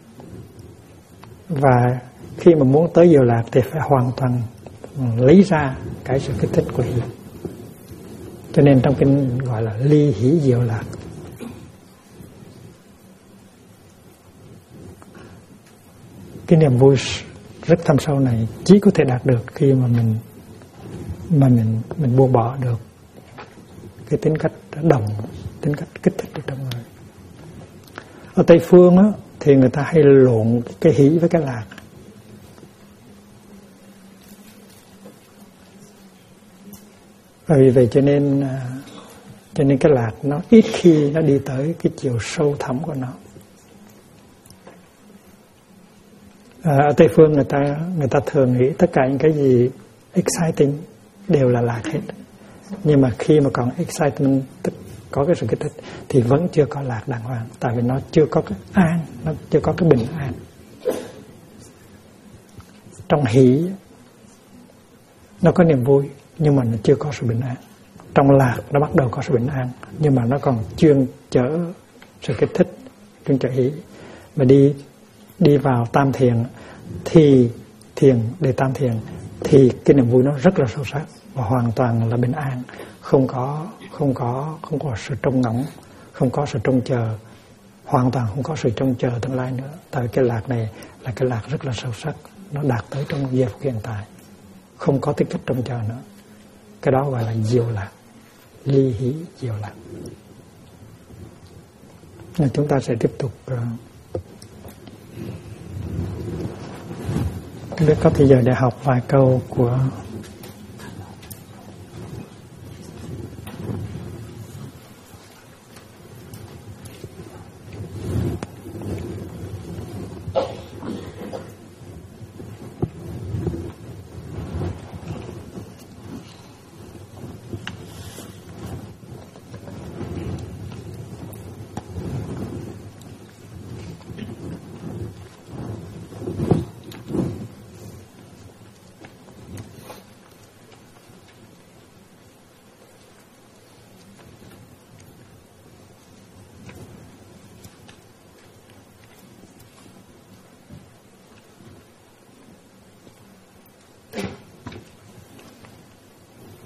Và khi mà muốn tới diệu lạc thì phải hoàn toàn lấy ra cái sự kích thích của hỷ. Cho nên trong kinh gọi là ly hỷ diệu lạc. Cái niềm vui rất thâm sâu này chỉ có thể đạt được khi mà mình buông bỏ được cái tính cách động, tính cách kích thích ở trong người. Ở Tây phương á, thì người ta hay lộn cái hỷ với cái lạc. Vì vậy cho nên cái lạc nó ít khi nó đi tới cái chiều sâu thẳm của nó. Ở Tây phương người ta thường nghĩ tất cả những cái gì exciting đều là lạc hết. Nhưng mà khi mà còn excitement, có cái sự kích thích thì vẫn chưa có lạc đàng hoàng. Tại vì nó chưa có cái an, nó chưa có cái bình an. Trong hỷ nó có niềm vui nhưng mà nó chưa có sự bình an. Trong lạc nó bắt đầu có sự bình an nhưng mà nó còn chuyên chở sự kích thích, chuyên chở hỷ. Mà đi vào tam thiền thì để tam thiền thì cái niềm vui nó rất là sâu sắc và hoàn toàn là bình an, không có sự trông ngóng, không có sự trông chờ, hoàn toàn không có sự trông chờ tương lai nữa. Tại cái lạc này là cái lạc rất là sâu sắc, nó đạt tới trong giây phút hiện tại, không có tính cách trông chờ nữa. Cái đó gọi là diệu lạc, ly hỷ diệu lạc. Nên chúng ta sẽ tiếp tục. Không biết có thời giờ để học vài câu của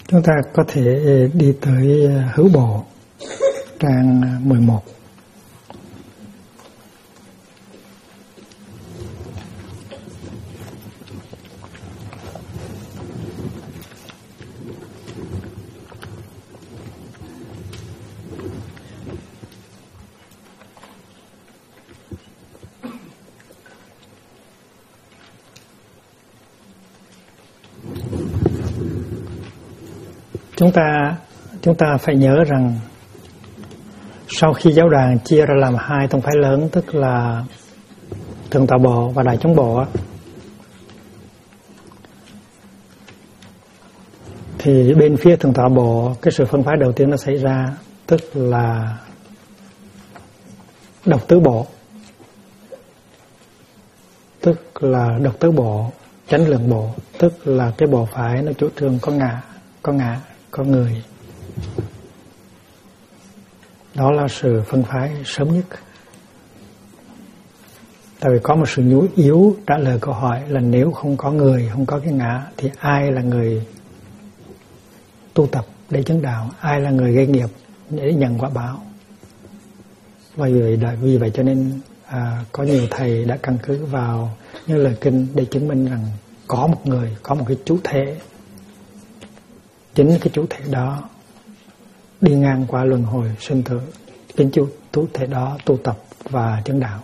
Chúng ta có thể đi tới Hữu Bộ trang 11. Chúng ta phải nhớ rằng sau khi giáo đoàn chia ra làm hai tông phái lớn, tức là Thượng Tọa Bộ và Đại Chúng Bộ, thì bên phía Thượng Tọa Bộ, cái sự phân phái đầu tiên nó xảy ra tức là Độc Tứ Bộ, tức là Độc Tứ Bộ, Chánh Lượng Bộ, tức là cái bộ phái nó chủ trương có người. Đó là sự phân phái sớm nhất. Tại vì có một sự nhu yếu trả lời câu hỏi là nếu không có người, không có cái ngã, thì ai là người tu tập để chứng đạo, ai là người gây nghiệp để nhận quả báo. Và vì vậy cho nên có nhiều thầy đã căn cứ vào những lời kinh để chứng minh rằng có một người, có một cái chủ thể. Chính cái chủ thể đó đi ngang qua luân hồi sinh tử, chính chủ thể đó tu tập và chứng đạo.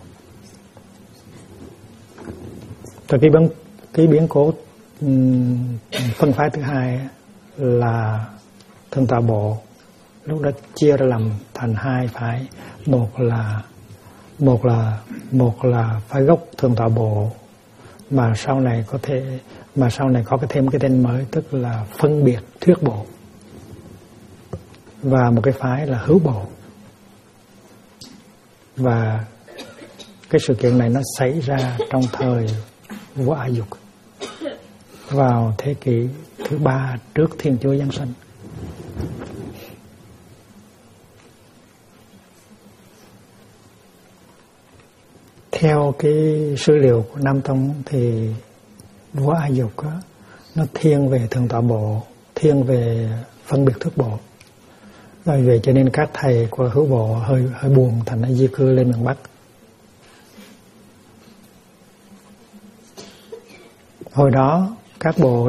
Rồi cái biến cố phân phái thứ hai là Thượng Tọa Bộ lúc đó chia ra làm thành hai phái. Một là phái gốc Thượng Tọa Bộ mà sau này có thêm cái tên mới, tức là phân biệt thuyết bộ, và một cái phái là Hữu Bộ. Và cái sự kiện này nó xảy ra trong thời vua A Dục, vào thế kỷ thứ 3 trước Thiên Chúa giáng sinh. Theo cái sử liệu của Nam Tông thì vua A Dục nó thiên về Thượng Tọa Bộ, thiên về phân biệt thuyết bộ. Rồi vậy cho nên các thầy của Hữu Bộ hơi buồn, thành ra di cư lên miền Bắc. Hồi đó các bộ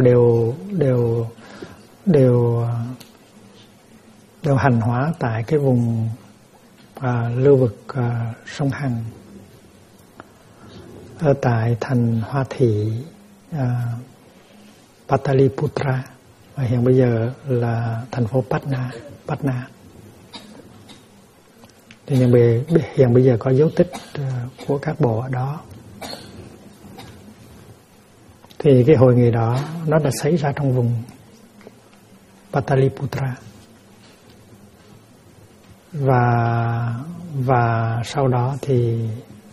đều hành hóa tại cái vùng lưu vực sông Hằng, ở tại thành Hoa Thị Pataliputra, và hiện bây giờ là thành phố Patna. Thì hiện bây giờ có dấu tích của các bộ ở đó. Thì cái hội nghị đó nó đã xảy ra trong vùng Pataliputra. Và sau đó thì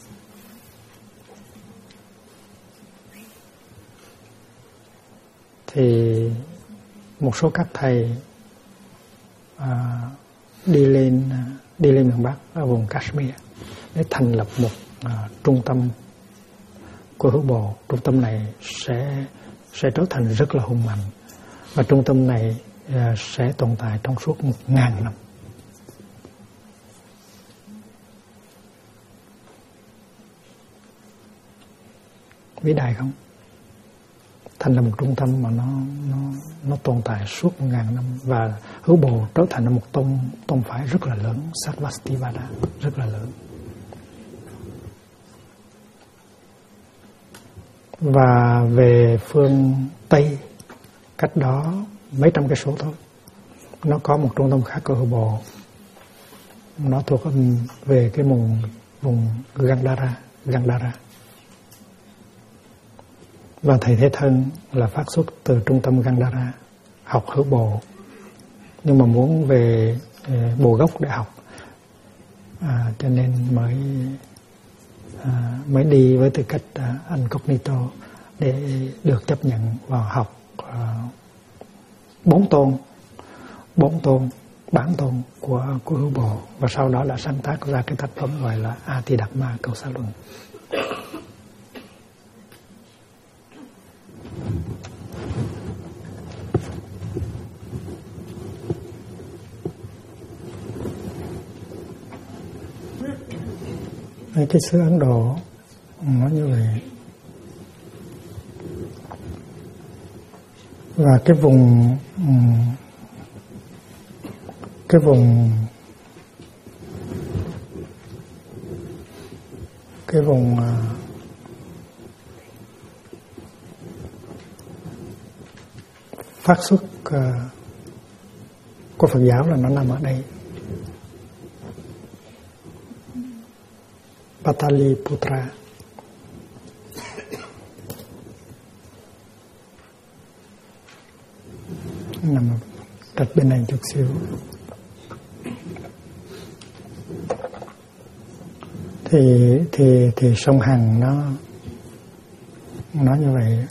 một số các thầy đi lên miền Bắc ở vùng Kashmir để thành lập một trung tâm của Hữu Bộ. Trung tâm này sẽ trở thành rất là hùng mạnh, và trung tâm này sẽ tồn tại trong suốt 1000 năm. Vĩ đại không? Thành là một trung tâm mà nó tồn tại suốt 1000 năm, và Hữu Bộ trở thành một tôn phái rất là lớn, Sarvastivada, rất là lớn. Và về phương Tây, cách đó mấy trăm cây số thôi, nó có một trung tâm khác của Hữu Bộ. Nó thuộc về cái vùng Gandhara. Và thầy Thế Thân là phát xuất từ trung tâm Gandhara, học Hữu Bộ, nhưng mà muốn về Bồ Gốc để học, cho nên mới đi với tư cách incognito để được chấp nhận vào học bốn tôn bản tôn của Hữu Bộ, và sau đó là sáng tác ra cái tác phẩm gọi là Ati-Dhamma Cầu Sa Luận. cái xứ Ấn Độ nó như vậy. Và cái vùng phát xuất của Phật giáo là nó nằm ở đây. Pataliputra nằm đặt bên này chút xíu. Thì sông Hằng nó như vậy.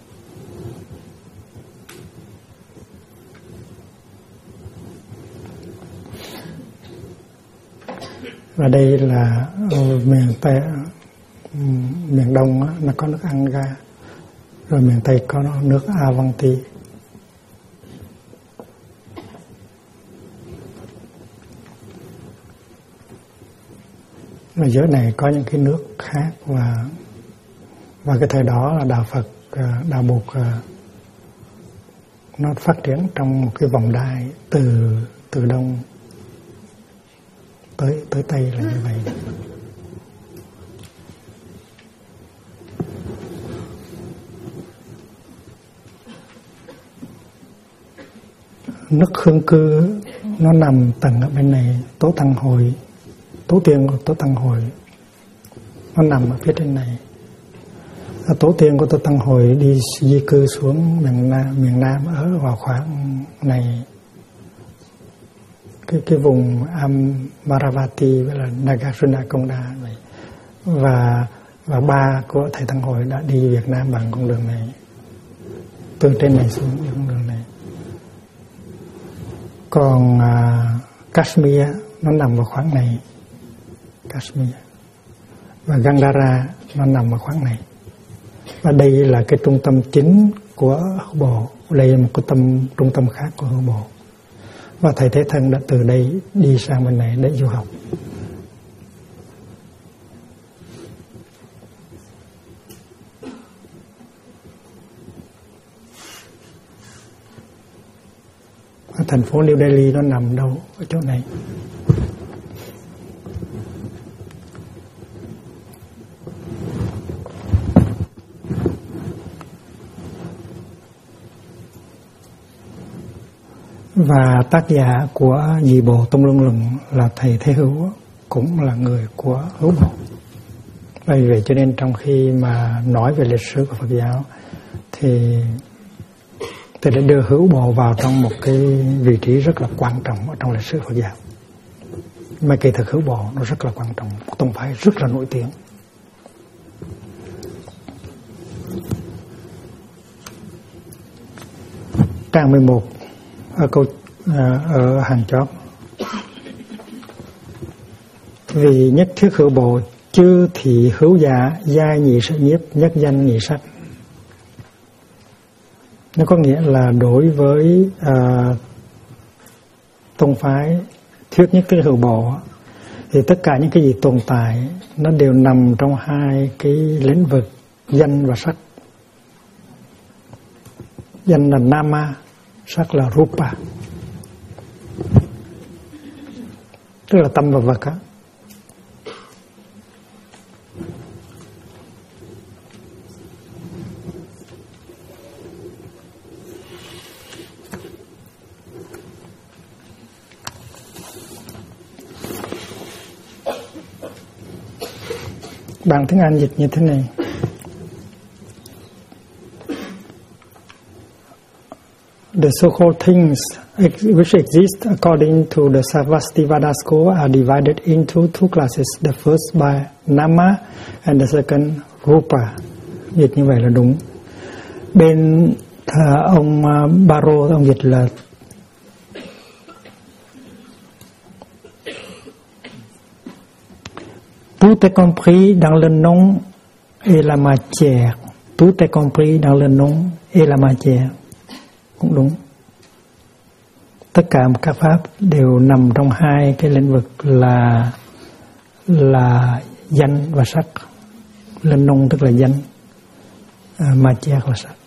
Và đây là miền Tây, miền Đông đó, nó có nước Anga, rồi miền Tây có nước Avanti. Và giữa này có những cái nước khác, và cái thời đó là đạo Phật, đạo Bụt nó phát triển trong một cái vòng đai từ Đông tới Tây là như vậy. Nước Khương Cư nó nằm tầng ở bên này. Tổ Tăng Hội, tổ tiên của Tổ Tăng Hội nó nằm ở phía trên này. Tổ tiên của Tổ Tăng Hội đi di cư xuống miền Nam ở vào khoảng này, cái vùng Amaravati với là Nagarjuna Konda vậy. Và ba của thầy Tăng Hội đã đi Việt Nam bằng con đường này, từ trên này xuống con đường này. Còn Kashmir nó nằm vào khoảng này, Kashmir, và Gandhara nó nằm vào khoảng này. Và đây là cái trung tâm chính của Hữu Bộ, đây là một cái trung tâm khác của Hữu Bộ. Và thầy Thế Thân đã từ đây đi sang bên này để du học. Ở thành phố New Delhi nó nằm đâu? Ở chỗ này. Và tác giả của Nhị Bộ Tông Luân Luận là thầy Thế Hữu, cũng là người của Hữu Bộ. Bởi vậy cho nên trong khi mà nói về lịch sử của Phật giáo thì đã đưa Hữu Bộ vào trong một cái vị trí rất là quan trọng ở trong lịch sử Phật giáo. Mà kỳ thực Hữu Bộ nó rất là quan trọng, một tông phái rất là nổi tiếng. Trang 11 ở hàng chót. Vì nhất thiết Hữu Bộ chư thị hữu giả giai nhị sự nhiếp nhất danh nhị sắc. Nó có nghĩa là đối với tông phái thuyết nhất thiết Hữu Bộ thì tất cả những cái gì tồn tại nó đều nằm trong hai cái lĩnh vực danh và sắc. Danh là Nama, sắc là Rupa, tức là tâm và vật á. Bằng tiếng Anh dịch như thế này: the so-called things which exist according to the Sarvastivada school are divided into two classes. The first by Nama and the second Rupa. Dịch như vậy là đúng. Bên ông Baro, ông dịch là tout est compris dans le nom et la matière. Tout est compris dans le nom et la matière. Cũng đúng. Tất cả các pháp đều nằm trong hai cái lĩnh vực là danh và sắc. Linh nung tức là danh, ma chạc là sắc.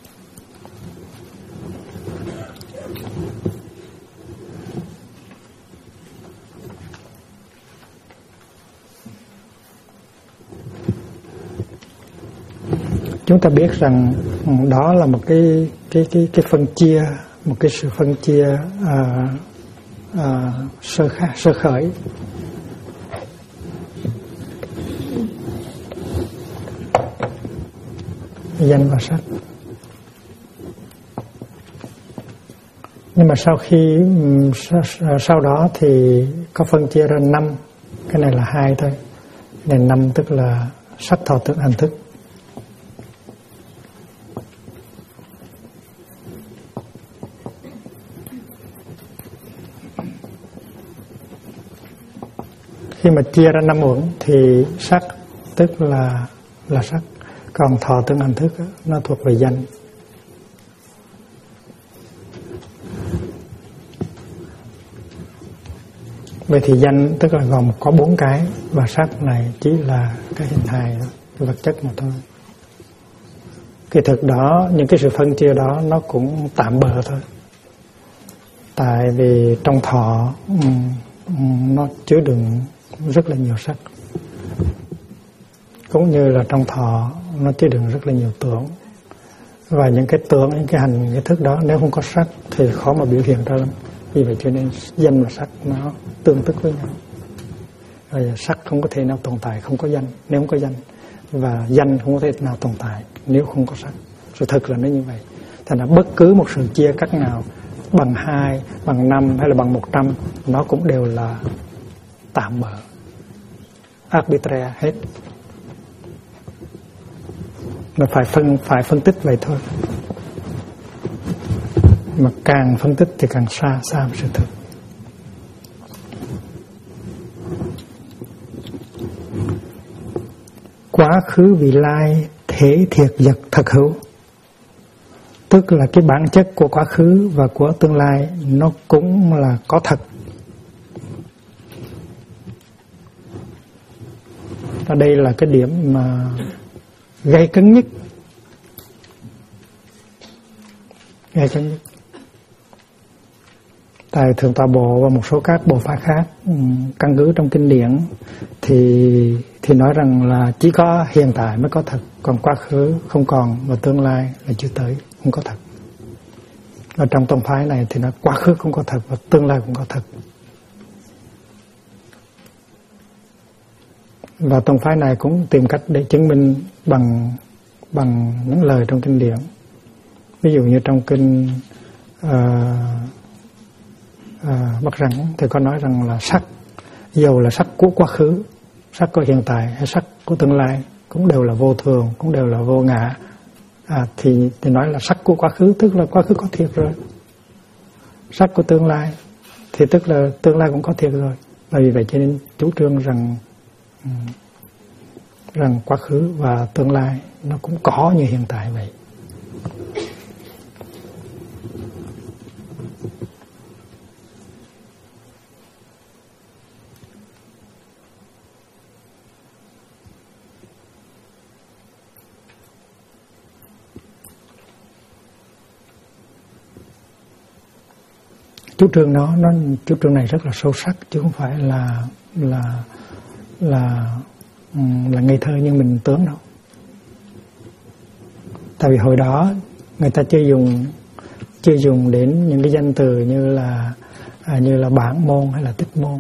Chúng ta biết rằng đó là một cái phân chia, một cái sự phân chia sơ khởi. Danh và sắc. Nhưng mà sau đó thì có phân chia ra 5. Cái này là 2 thôi. Cái này 5 tức là sắc, thọ, tưởng, hành, thức. Khi mà chia ra 5 uẩn thì sắc tức là sắc, còn thọ, tưởng, hành, thức nó thuộc về danh. Vậy thì danh tức là gồm có 4 cái, và sắc này chỉ là cái hình hài đó, cái vật chất mà thôi. Kỳ thực đó, những cái sự phân chia đó nó cũng tạm bợ thôi. Tại vì trong thọ nó chứa đựng rất là nhiều sắc, cũng như là trong thọ nó chứa đựng rất là nhiều tưởng. Và những cái tưởng, những cái hành, cái thức đó nếu không có sắc thì khó mà biểu hiện ra lắm. Vì vậy cho nên danh và sắc nó tương tức với nhau. Rồi sắc không có thể nào tồn tại không có danh nếu không có danh, và danh không có thể nào tồn tại nếu không có sắc. Sự thật là nó như vậy. Thành ra bất cứ một sự chia cắt nào bằng 2, bằng 5 hay là bằng 100 nó cũng đều là tạm bợ, arbitrary hết. Mà phải phân tích vậy thôi. Mà càng phân tích thì càng xa với sự thật. Quá khứ, vị lai, thể, thiệt, vật, thật hữu. Tức là cái bản chất của quá khứ và của tương lai nó cũng là có thật. Và đây là cái điểm mà gây cấn nhất. Tại Thượng Tọa Bộ và một số các bộ phái khác căn cứ trong kinh điển thì nói rằng là chỉ có hiện tại mới có thật, còn quá khứ không còn và tương lai là chưa tới, không có thật. Và trong tông phái này thì nói quá khứ không có thật và tương lai cũng có thật. Và tông phái này cũng tìm cách để chứng minh bằng những lời trong kinh điển. Ví dụ như trong kinh Bắc Răng thì có nói rằng là sắc, dầu là sắc của quá khứ, sắc của hiện tại hay sắc của tương lai cũng đều là vô thường, cũng đều là vô ngã. Thì nói là sắc của quá khứ tức là quá khứ có thiệt rồi. Sắc của tương lai thì tức là tương lai cũng có thiệt rồi. Và vì vậy cho nên chủ trương rằng quá khứ và tương lai nó cũng có như hiện tại vậy. Chủ trương chủ trương này rất là sâu sắc chứ không phải là ngây thơ như mình tưởng đâu. Tại vì hồi đó người ta chưa dùng đến những cái danh từ như là bản môn hay là tích môn.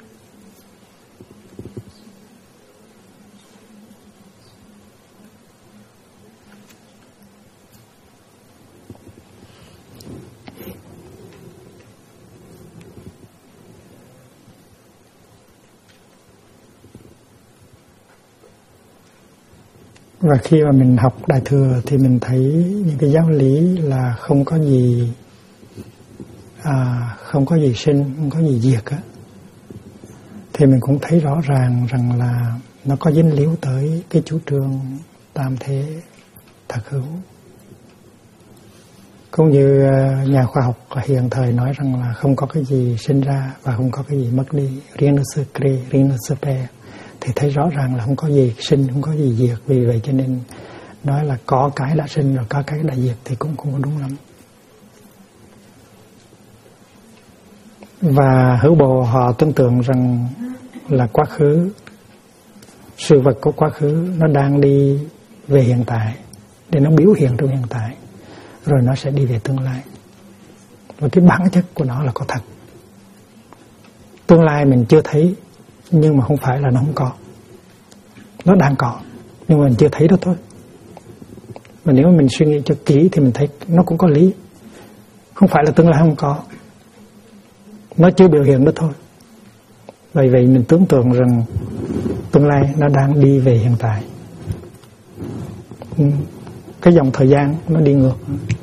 Và khi mà mình học Đại Thừa thì mình thấy những cái giáo lý là không có gì sinh, không có gì diệt á, thì mình cũng thấy rõ ràng rằng là nó có dính líu tới cái chủ trương tam thế thật hữu. Cũng như nhà khoa học hiện thời nói rằng là không có cái gì sinh ra và không có cái gì mất đi, rien ne se crée, rien ne se perd. thì thấy rõ ràng là không có gì sinh, không có gì diệt. Vì vậy cho nên nói là có cái đã sinh rồi có cái đã diệt thì cũng không có đúng lắm. Và hữu bộ họ tưởng tượng rằng là quá khứ, sự vật của quá khứ nó đang đi về hiện tại để nó biểu hiện trong hiện tại, rồi nó sẽ đi về tương lai. Và cái bản chất của nó là có thật. Tương lai mình chưa thấy, nhưng mà không phải là nó không có. Nó đang có, nhưng mà mình chưa thấy đó thôi. Mà nếu mình suy nghĩ cho kỹ thì mình thấy nó cũng có lý. Không phải là tương lai không có, nó chưa biểu hiện đó thôi. Vậy mình tưởng tượng rằng tương lai nó đang đi về hiện tại. Cái dòng thời gian nó đi ngược.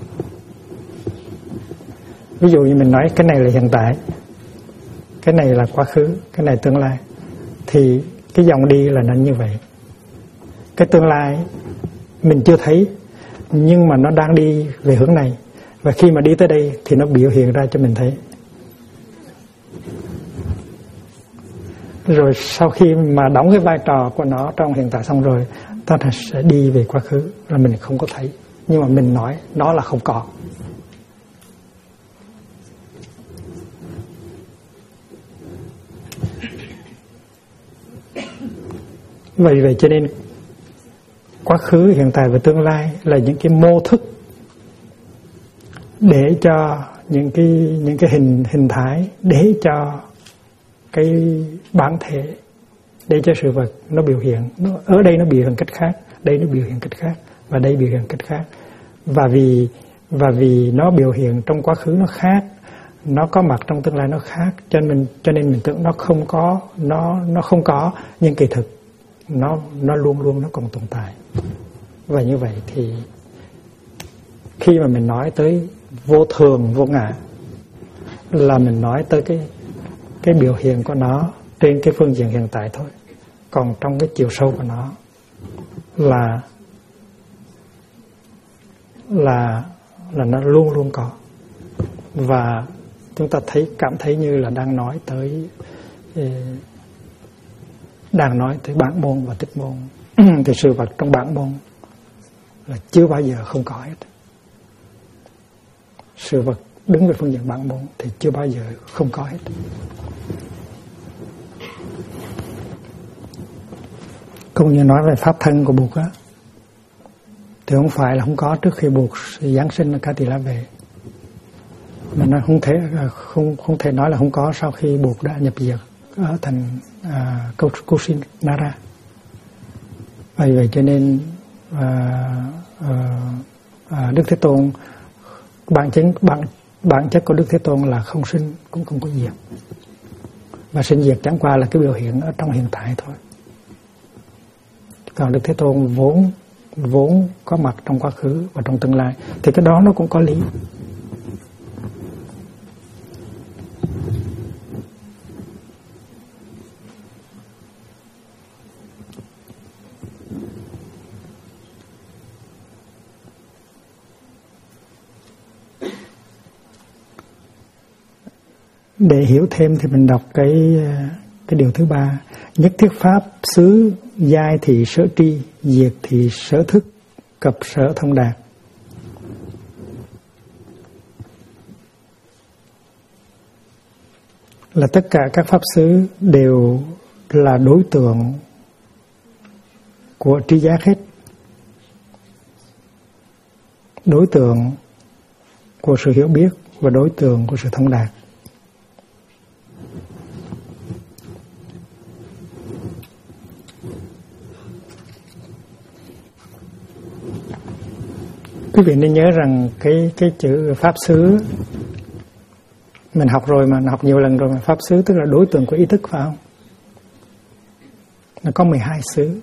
Ví dụ như mình nói cái này là hiện tại, cái này là quá khứ, cái này tương lai, thì cái dòng đi là nó như vậy. Cái tương lai mình chưa thấy, nhưng mà nó đang đi về hướng này, và khi mà đi tới đây thì nó biểu hiện ra cho mình thấy. Rồi sau khi mà đóng cái vai trò của nó trong hiện tại xong rồi, ta sẽ đi về quá khứ, là mình không có thấy, nhưng mà mình nói nó là không có. Vậy cho nên quá khứ, hiện tại và tương lai là những cái mô thức để cho những cái hình thái, để cho cái bản thể, để cho sự vật nó biểu hiện. Ở đây nó biểu hiện cách khác, đây nó biểu hiện cách khác, và đây biểu hiện cách khác. Và vì nó biểu hiện trong quá khứ nó khác, nó có mặt trong tương lai nó khác, cho nên mình tưởng nó không có, nó không có, nhưng kỳ thực nó luôn luôn nó còn tồn tại. Và như vậy thì khi mà mình nói tới vô thường vô ngã, là mình nói tới cái biểu hiện của nó trên cái phương diện hiện tại thôi. Còn trong cái chiều sâu của nó là nó luôn luôn có. Và chúng ta cảm thấy như là đang nói tới bản môn và tích môn. Thì sự vật trong bản môn là chưa bao giờ không có hết. Sự vật đứng về phương diện bản môn thì chưa bao giờ không có hết. Cũng như nói về pháp thân của Bụt á, thì không phải là không có trước khi Bụt giáng sinh ở Ca Tỳ La về, mà nó không thể nói là không có sau khi Bụt đã nhập diệt ở thành Kusinara. Vậy cho nên Đức Thế Tôn, bản chất của Đức Thế Tôn là không sinh cũng không có diệt, và sinh diệt chẳng qua là cái biểu hiện ở trong hiện tại thôi. Còn Đức Thế Tôn vốn có mặt trong quá khứ và trong tương lai, thì cái đó nó cũng có lý. Để hiểu thêm thì mình đọc cái điều thứ 3. Nhất thiết pháp xứ giai thị sở tri, diệt thị sở thức, cập sở thông đạt. Là tất cả các pháp xứ đều là đối tượng của tri giác hết. Đối tượng của sự hiểu biết và đối tượng của sự thông đạt. Quý vị nên nhớ rằng cái chữ pháp xứ mình học rồi mà, học nhiều lần rồi mà. Pháp xứ tức là đối tượng của ý thức, phải không? Nó có 12 xứ.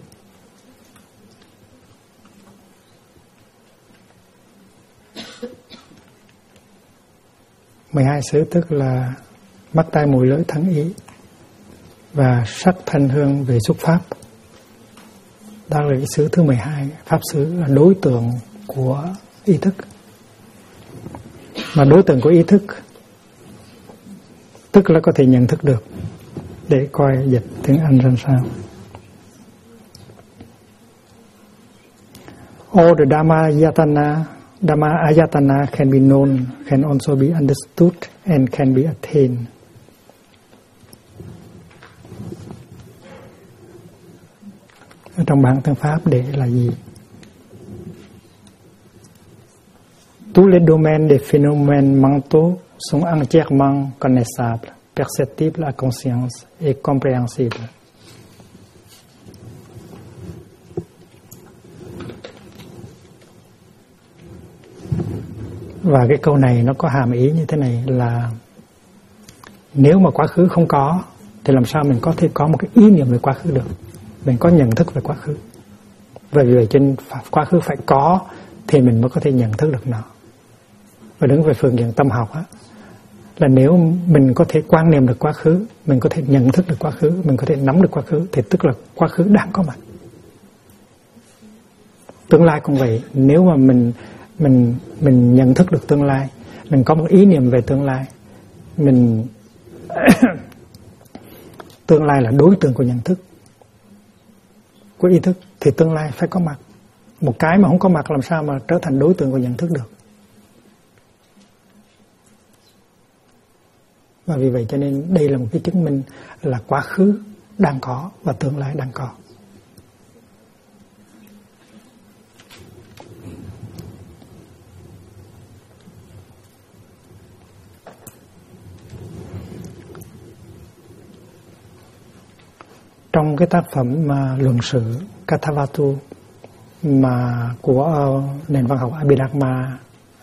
Mười hai xứ tức là mắt tai mũi lưỡi thân ý và sắc thanh hương về xúc pháp. Đó là cái xứ thứ 12. Pháp xứ là đối tượng của ý thức. Mà đối tượng của ý thức tức là có thể nhận thức được. Để coi dịch tiếng Anh ra sao. All the Dhamma ayatana can be known, can also be understood and can be attained. Ở trong bản Tăng Pháp để là gì? Tous les domaines des phénomènes mentaux sont entièrement connaissables, perceptibles à conscience et compréhensibles. Và cái câu này nó có hàm ý như thế này là nếu mà quá khứ không có thì làm sao mình có thể có một cái ý niệm về quá khứ được, mình có nhận thức về quá khứ. Và vì vậy trên quá khứ phải có thì mình mới có thể nhận thức được nó. Và đứng về phương diện tâm học á, là nếu mình có thể quan niệm được quá khứ, mình có thể nhận thức được quá khứ, mình có thể nắm được quá khứ, thì tức là quá khứ đang có mặt. Tương lai cũng vậy, nếu mà mình nhận thức được tương lai, mình có một ý niệm về tương lai, mình tương lai là đối tượng của nhận thức, của ý thức, thì tương lai phải có mặt. Một cái mà không có mặt làm sao mà trở thành đối tượng của nhận thức được. Và vì vậy cho nên đây là một cái chứng minh là quá khứ đang có và tương lai đang có. Trong cái tác phẩm mà luận sử Kathavatu mà của nền văn học Abhidharma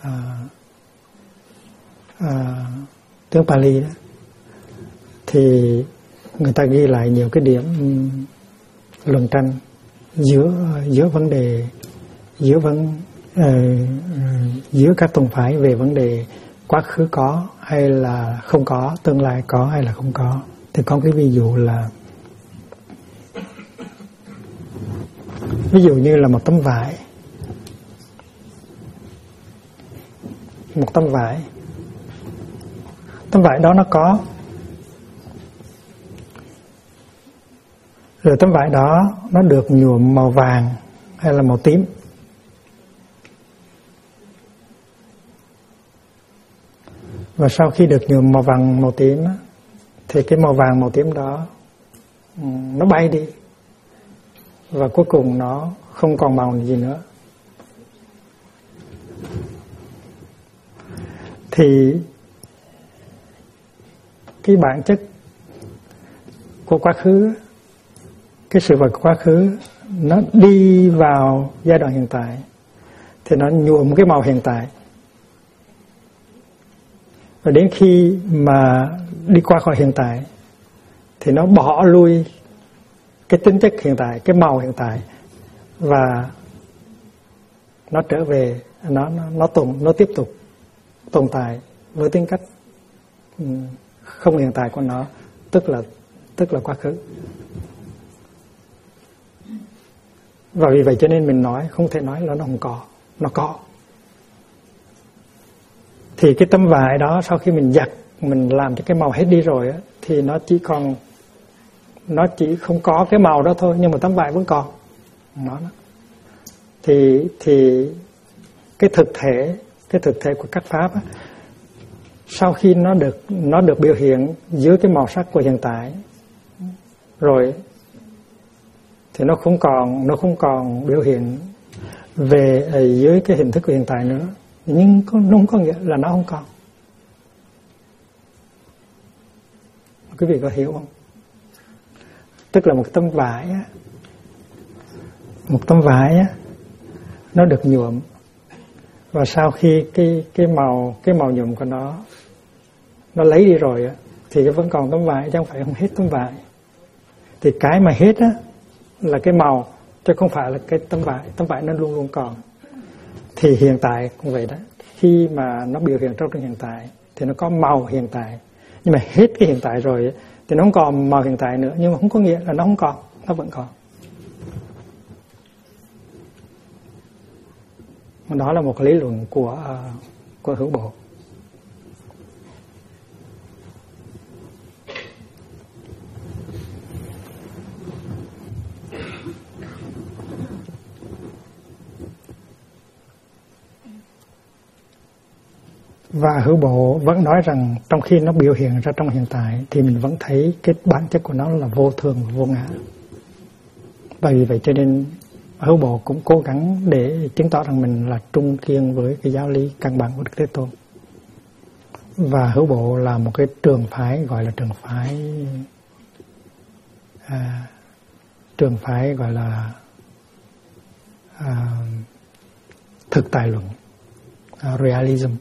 tiếng Pali đó, thì người ta ghi lại nhiều cái điểm luận tranh giữa vấn đề giữa các tông phái về vấn đề quá khứ có hay là không có, tương lai có hay là không có. Thì có cái ví dụ như là một tấm vải. Tấm vải đó nó có. Rồi tấm vải đó nó được nhuộm màu vàng hay là màu tím. Và sau khi được nhuộm màu vàng màu tím thì cái màu vàng màu tím đó nó bay đi. Và cuối cùng nó không còn màu gì nữa. Thì cái bản chất của quá khứ, cái sự vật của quá khứ, nó đi vào giai đoạn hiện tại thì nó nhuộm cái màu hiện tại. Và đến khi mà đi qua khỏi hiện tại thì nó bỏ lui cái tính chất hiện tại, cái màu hiện tại, và nó trở về, nó tiếp tục tồn tại với tính cách không hiện tại của nó, tức là quá khứ. Và vì vậy cho nên mình không thể nói là nó không có, nó có. Thì cái tấm vải đó sau khi mình giặt, mình làm cho cái màu hết đi rồi á, thì nó chỉ không có cái màu đó thôi, nhưng mà tấm vải vẫn còn. Thì cái thực thể của các pháp á, sau khi nó được biểu hiện dưới cái màu sắc của hiện tại rồi thì nó không còn biểu hiện về dưới cái hình thức của hiện tại nữa, nhưng nó không có nghĩa là nó không còn. Quý vị có hiểu không? Tức là một tấm vải á, nó được nhuộm, và sau khi cái màu nhuộm của nó lấy đi rồi á, thì vẫn còn tấm vải, chứ không phải không hết tấm vải. Thì cái mà hết á là cái màu, chứ không phải là cái tấm vải nó luôn luôn còn. Thì hiện tại cũng vậy đó, khi mà nó biểu hiện trong hiện tại thì nó có màu hiện tại, nhưng mà hết cái hiện tại rồi thì nó không còn màu hiện tại nữa, nhưng mà không có nghĩa là nó không còn, nó vẫn còn. Đó là một lý luận của Hữu Bộ. Và hữu bộ vẫn nói rằng trong khi nó biểu hiện ra trong hiện tại thì mình vẫn thấy cái bản chất của nó là vô thường và vô ngã. Và vì vậy cho nên hữu bộ cũng cố gắng để chứng tỏ rằng mình là trung kiên với cái giáo lý căn bản của Đức Thế Tôn. Và hữu bộ là một cái trường phái gọi là trường phái gọi là thực tại luận, realism.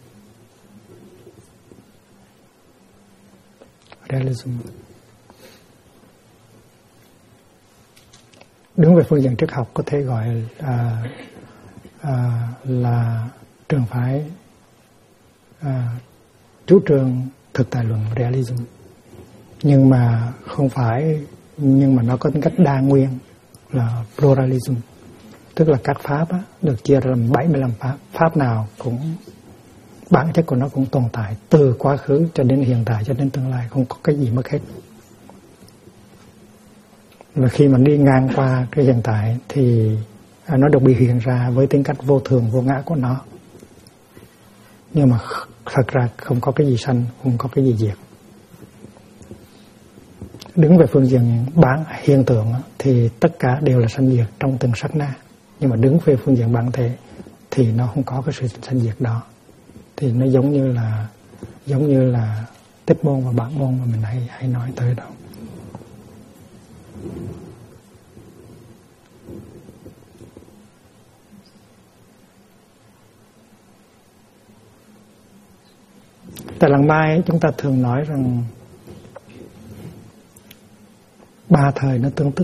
Đứng về phương diện triết học có thể gọi là trường phái chủ trương thực tại luận, realism. Nhưng mà nó có tính cách đa nguyên là pluralism, tức là các pháp được chia ra làm 75 pháp. Pháp nào cũng bản chất của nó cũng tồn tại từ quá khứ cho đến hiện tại cho đến tương lai, không có cái gì mất hết. Và khi mà đi ngang qua cái hiện tại thì nó được biểu hiện ra với tính cách vô thường vô ngã của nó. Nhưng mà thật ra không có cái gì sanh, không có cái gì diệt. Đứng về phương diện bản hiện tượng thì tất cả đều là sanh diệt trong từng sát na. Nhưng mà đứng về phương diện bản thể thì nó không có cái sự sanh diệt đó. Thì nó giống như là tích môn và bản môn mà mình hay nói tới đó. Tại Làng Mai chúng ta thường nói rằng ba thời nó tương tức.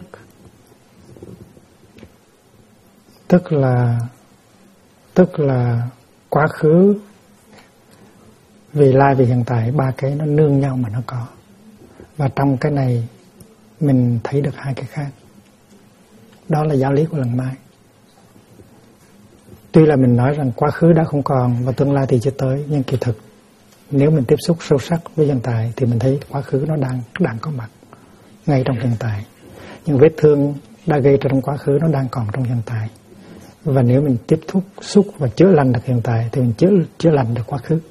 Tức là quá khứ, vị lai, vị hiện tại, ba cái nó nương nhau mà nó có. Và trong cái này mình thấy được hai cái khác. Đó là giáo lý của Làng Mai. Tuy là mình nói rằng quá khứ đã không còn và tương lai thì chưa tới, nhưng kỳ thực nếu mình tiếp xúc sâu sắc với hiện tại thì mình thấy quá khứ nó đang có mặt ngay trong hiện tại. Nhưng vết thương đã gây ra trong quá khứ nó đang còn trong hiện tại. Và nếu mình tiếp xúc và chữa lành được hiện tại thì mình chữa lành được quá khứ.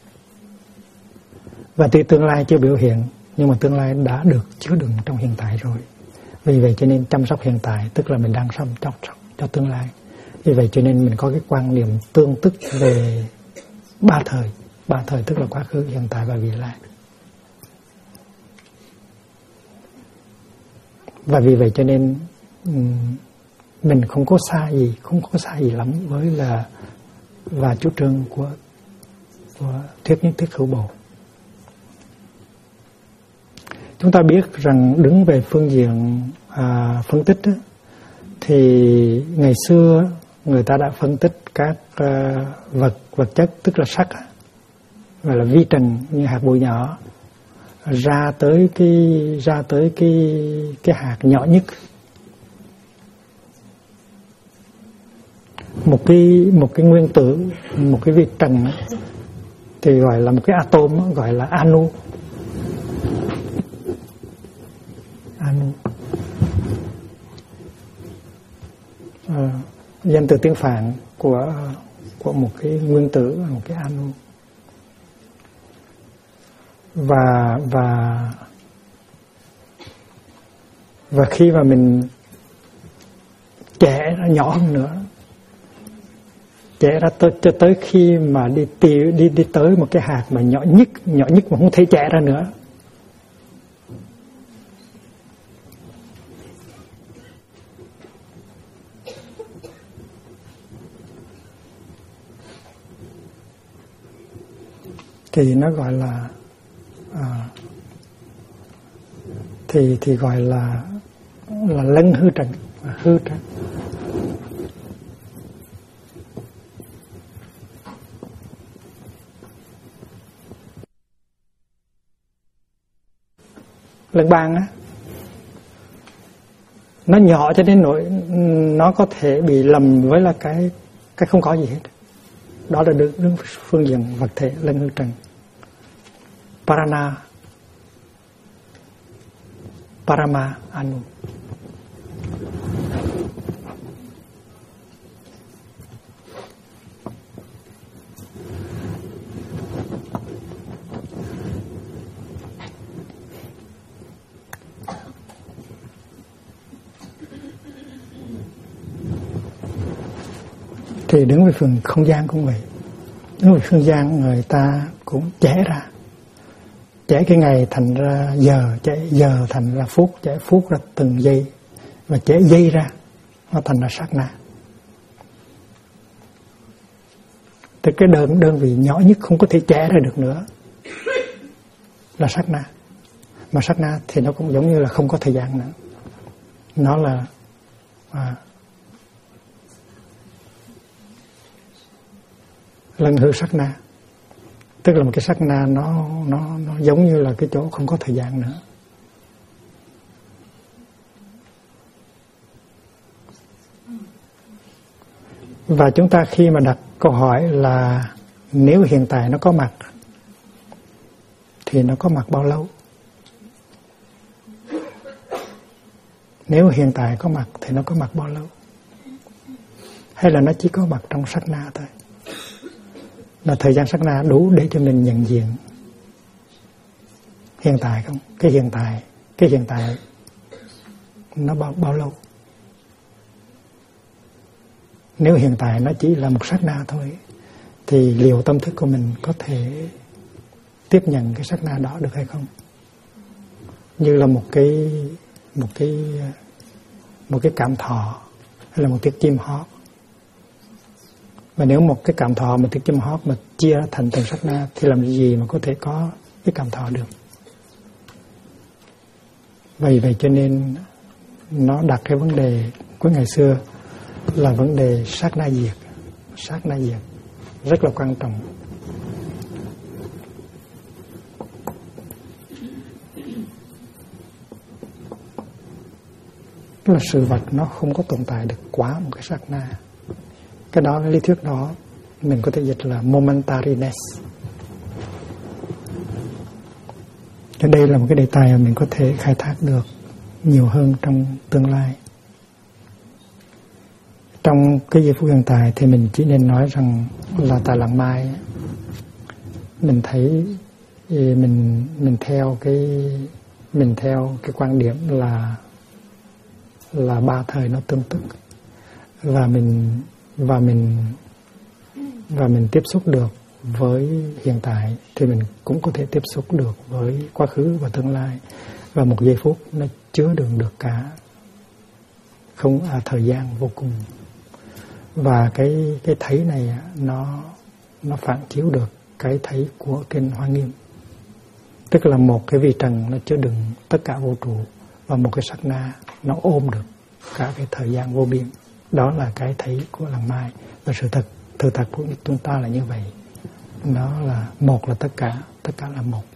Và tuy tương lai chưa biểu hiện, nhưng mà tương lai đã được chứa đựng trong hiện tại rồi. Vì vậy cho nên chăm sóc hiện tại tức là mình đang chăm sóc cho tương lai. Vì vậy cho nên mình có cái quan niệm tương tức về ba thời. Ba thời tức là quá khứ, hiện tại và vị lai. Và vì vậy cho nên mình không có xa gì lắm với và chủ trương của thuyết nhất thiết hữu bộ. Chúng ta biết rằng đứng về phương diện phân tích thì ngày xưa người ta đã phân tích các vật chất tức là sắc, gọi là vi trần như hạt bụi nhỏ, ra tới cái hạt nhỏ nhất. Một cái nguyên tử, một cái vi trần thì gọi là một cái atom, gọi là anu. Danh từ tiếng Phạn của một cái nguyên tử, một cái anu. Và khi mà mình trẻ ra nhỏ hơn nữa, trẻ ra cho tới khi mà đi tới một cái hạt mà nhỏ nhất mà không thể trẻ ra nữa, thì nó gọi là thì gọi là lân hư trần, hư trần. Lần bàn nó nhỏ cho đến nỗi nó có thể bị lầm với là cái không có gì hết. Đó là đứng phương diện vật thể, lân hư trần. Parama anu. Thì đứng về phần không gian cũng vậy. Đứng về không gian người ta cũng chẻ ra. Chẻ cái ngày thành ra giờ, chẻ giờ thành ra phút, chẻ phút ra từng giây, và chẻ giây ra nó thành ra sát na. Thì cái đơn vị nhỏ nhất không có thể chẻ ra được nữa là sát na. Mà sát na thì nó cũng giống như là không có thời gian nữa. Nó là lần hư sát na, tức là một cái sát na nó giống như là cái chỗ không có thời gian nữa. Và chúng ta khi mà đặt câu hỏi là nếu hiện tại nó có mặt thì nó có mặt bao lâu? Nếu hiện tại có mặt thì nó có mặt bao lâu? Hay là nó chỉ có mặt trong sát na thôi? Là thời gian sát na đủ để cho mình nhận diện hiện tại không? Cái hiện tại nó bao lâu? Nếu hiện tại nó chỉ là một sát na thôi thì liệu tâm thức của mình có thể tiếp nhận cái sát na đó được hay không? Như là một cái cảm thọ hay là một tiếng chim hót. Và nếu một cái cảm thọ, một tiếng chim hót mà chia thành từng sát na thì làm gì mà có thể có cái cảm thọ được? Vậy cho nên nó đặt cái vấn đề của ngày xưa là vấn đề sát na diệt. Sát na diệt rất là quan trọng. Tức là sự vật nó không có tồn tại được quá một cái sát na. Cái đó, cái lý thuyết đó mình có thể dịch là momentariness. Cái đây là một cái đề tài mà mình có thể khai thác được nhiều hơn trong tương lai. Trong cái giây phút hiện tại thì mình chỉ nên nói rằng là tại lặng mai mình thấy mình theo cái quan điểm là ba thời nó tương tức, và mình tiếp xúc được với hiện tại thì mình cũng có thể tiếp xúc được với quá khứ và tương lai, và một giây phút nó chứa đựng được cả thời gian vô cùng. Và cái thấy này nó phản chiếu được cái thấy của kinh Hoa Nghiêm, tức là một cái vi trần nó chứa đựng tất cả vũ trụ, và một cái sát na nó ôm được cả cái thời gian vô biên. Đó là cái thấy của lặng mai. Và sự thật của chúng ta là như vậy. Nó là một là tất cả là một.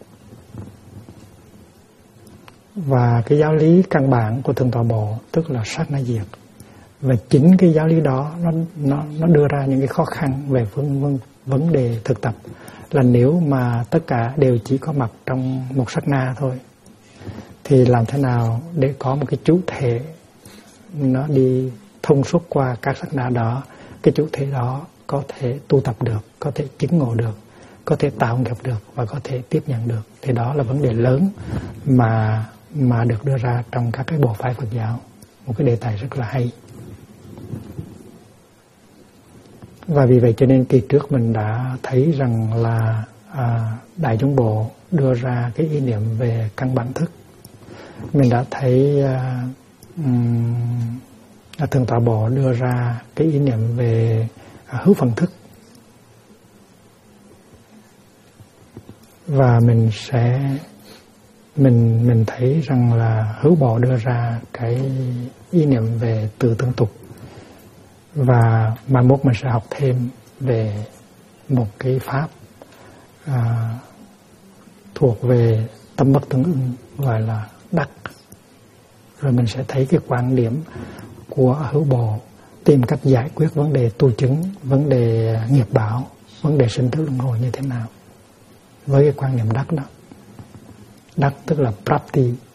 Và cái giáo lý căn bản của Thượng Tọa Bộ tức là sát na diệt. Và chính cái giáo lý đó nó đưa ra những cái khó khăn về vấn đề thực tập, là nếu mà tất cả đều chỉ có mặt trong một sát na thôi thì làm thế nào để có một cái chủ thể nó đi thông suốt qua các sát na đó, cái chủ thể đó có thể tu tập được, có thể chứng ngộ được, có thể tạo nghiệp được và có thể tiếp nhận được. Thì đó là vấn đề lớn mà được đưa ra trong các cái bộ phái Phật giáo. Một cái đề tài rất là hay. Và vì vậy cho nên kỳ trước mình đã thấy rằng là Đại Chúng Bộ đưa ra cái ý niệm về căn bản thức. Mình đã thấy Thượng Tọa Bộ đưa ra cái ý niệm về hữu phần thức. Và mình thấy rằng là Hữu Bộ đưa ra cái ý niệm về từ tương tục. Và mai mốt mình sẽ học thêm về một cái pháp thuộc về tâm bất tương ưng, gọi là đắc. Rồi mình sẽ thấy cái quan điểm của Hữu Bộ tìm cách giải quyết vấn đề tu chứng, vấn đề nghiệp báo, vấn đề sinh tử luân hồi như thế nào với cái quan niệm đắc đó. Đắc tức là prapti,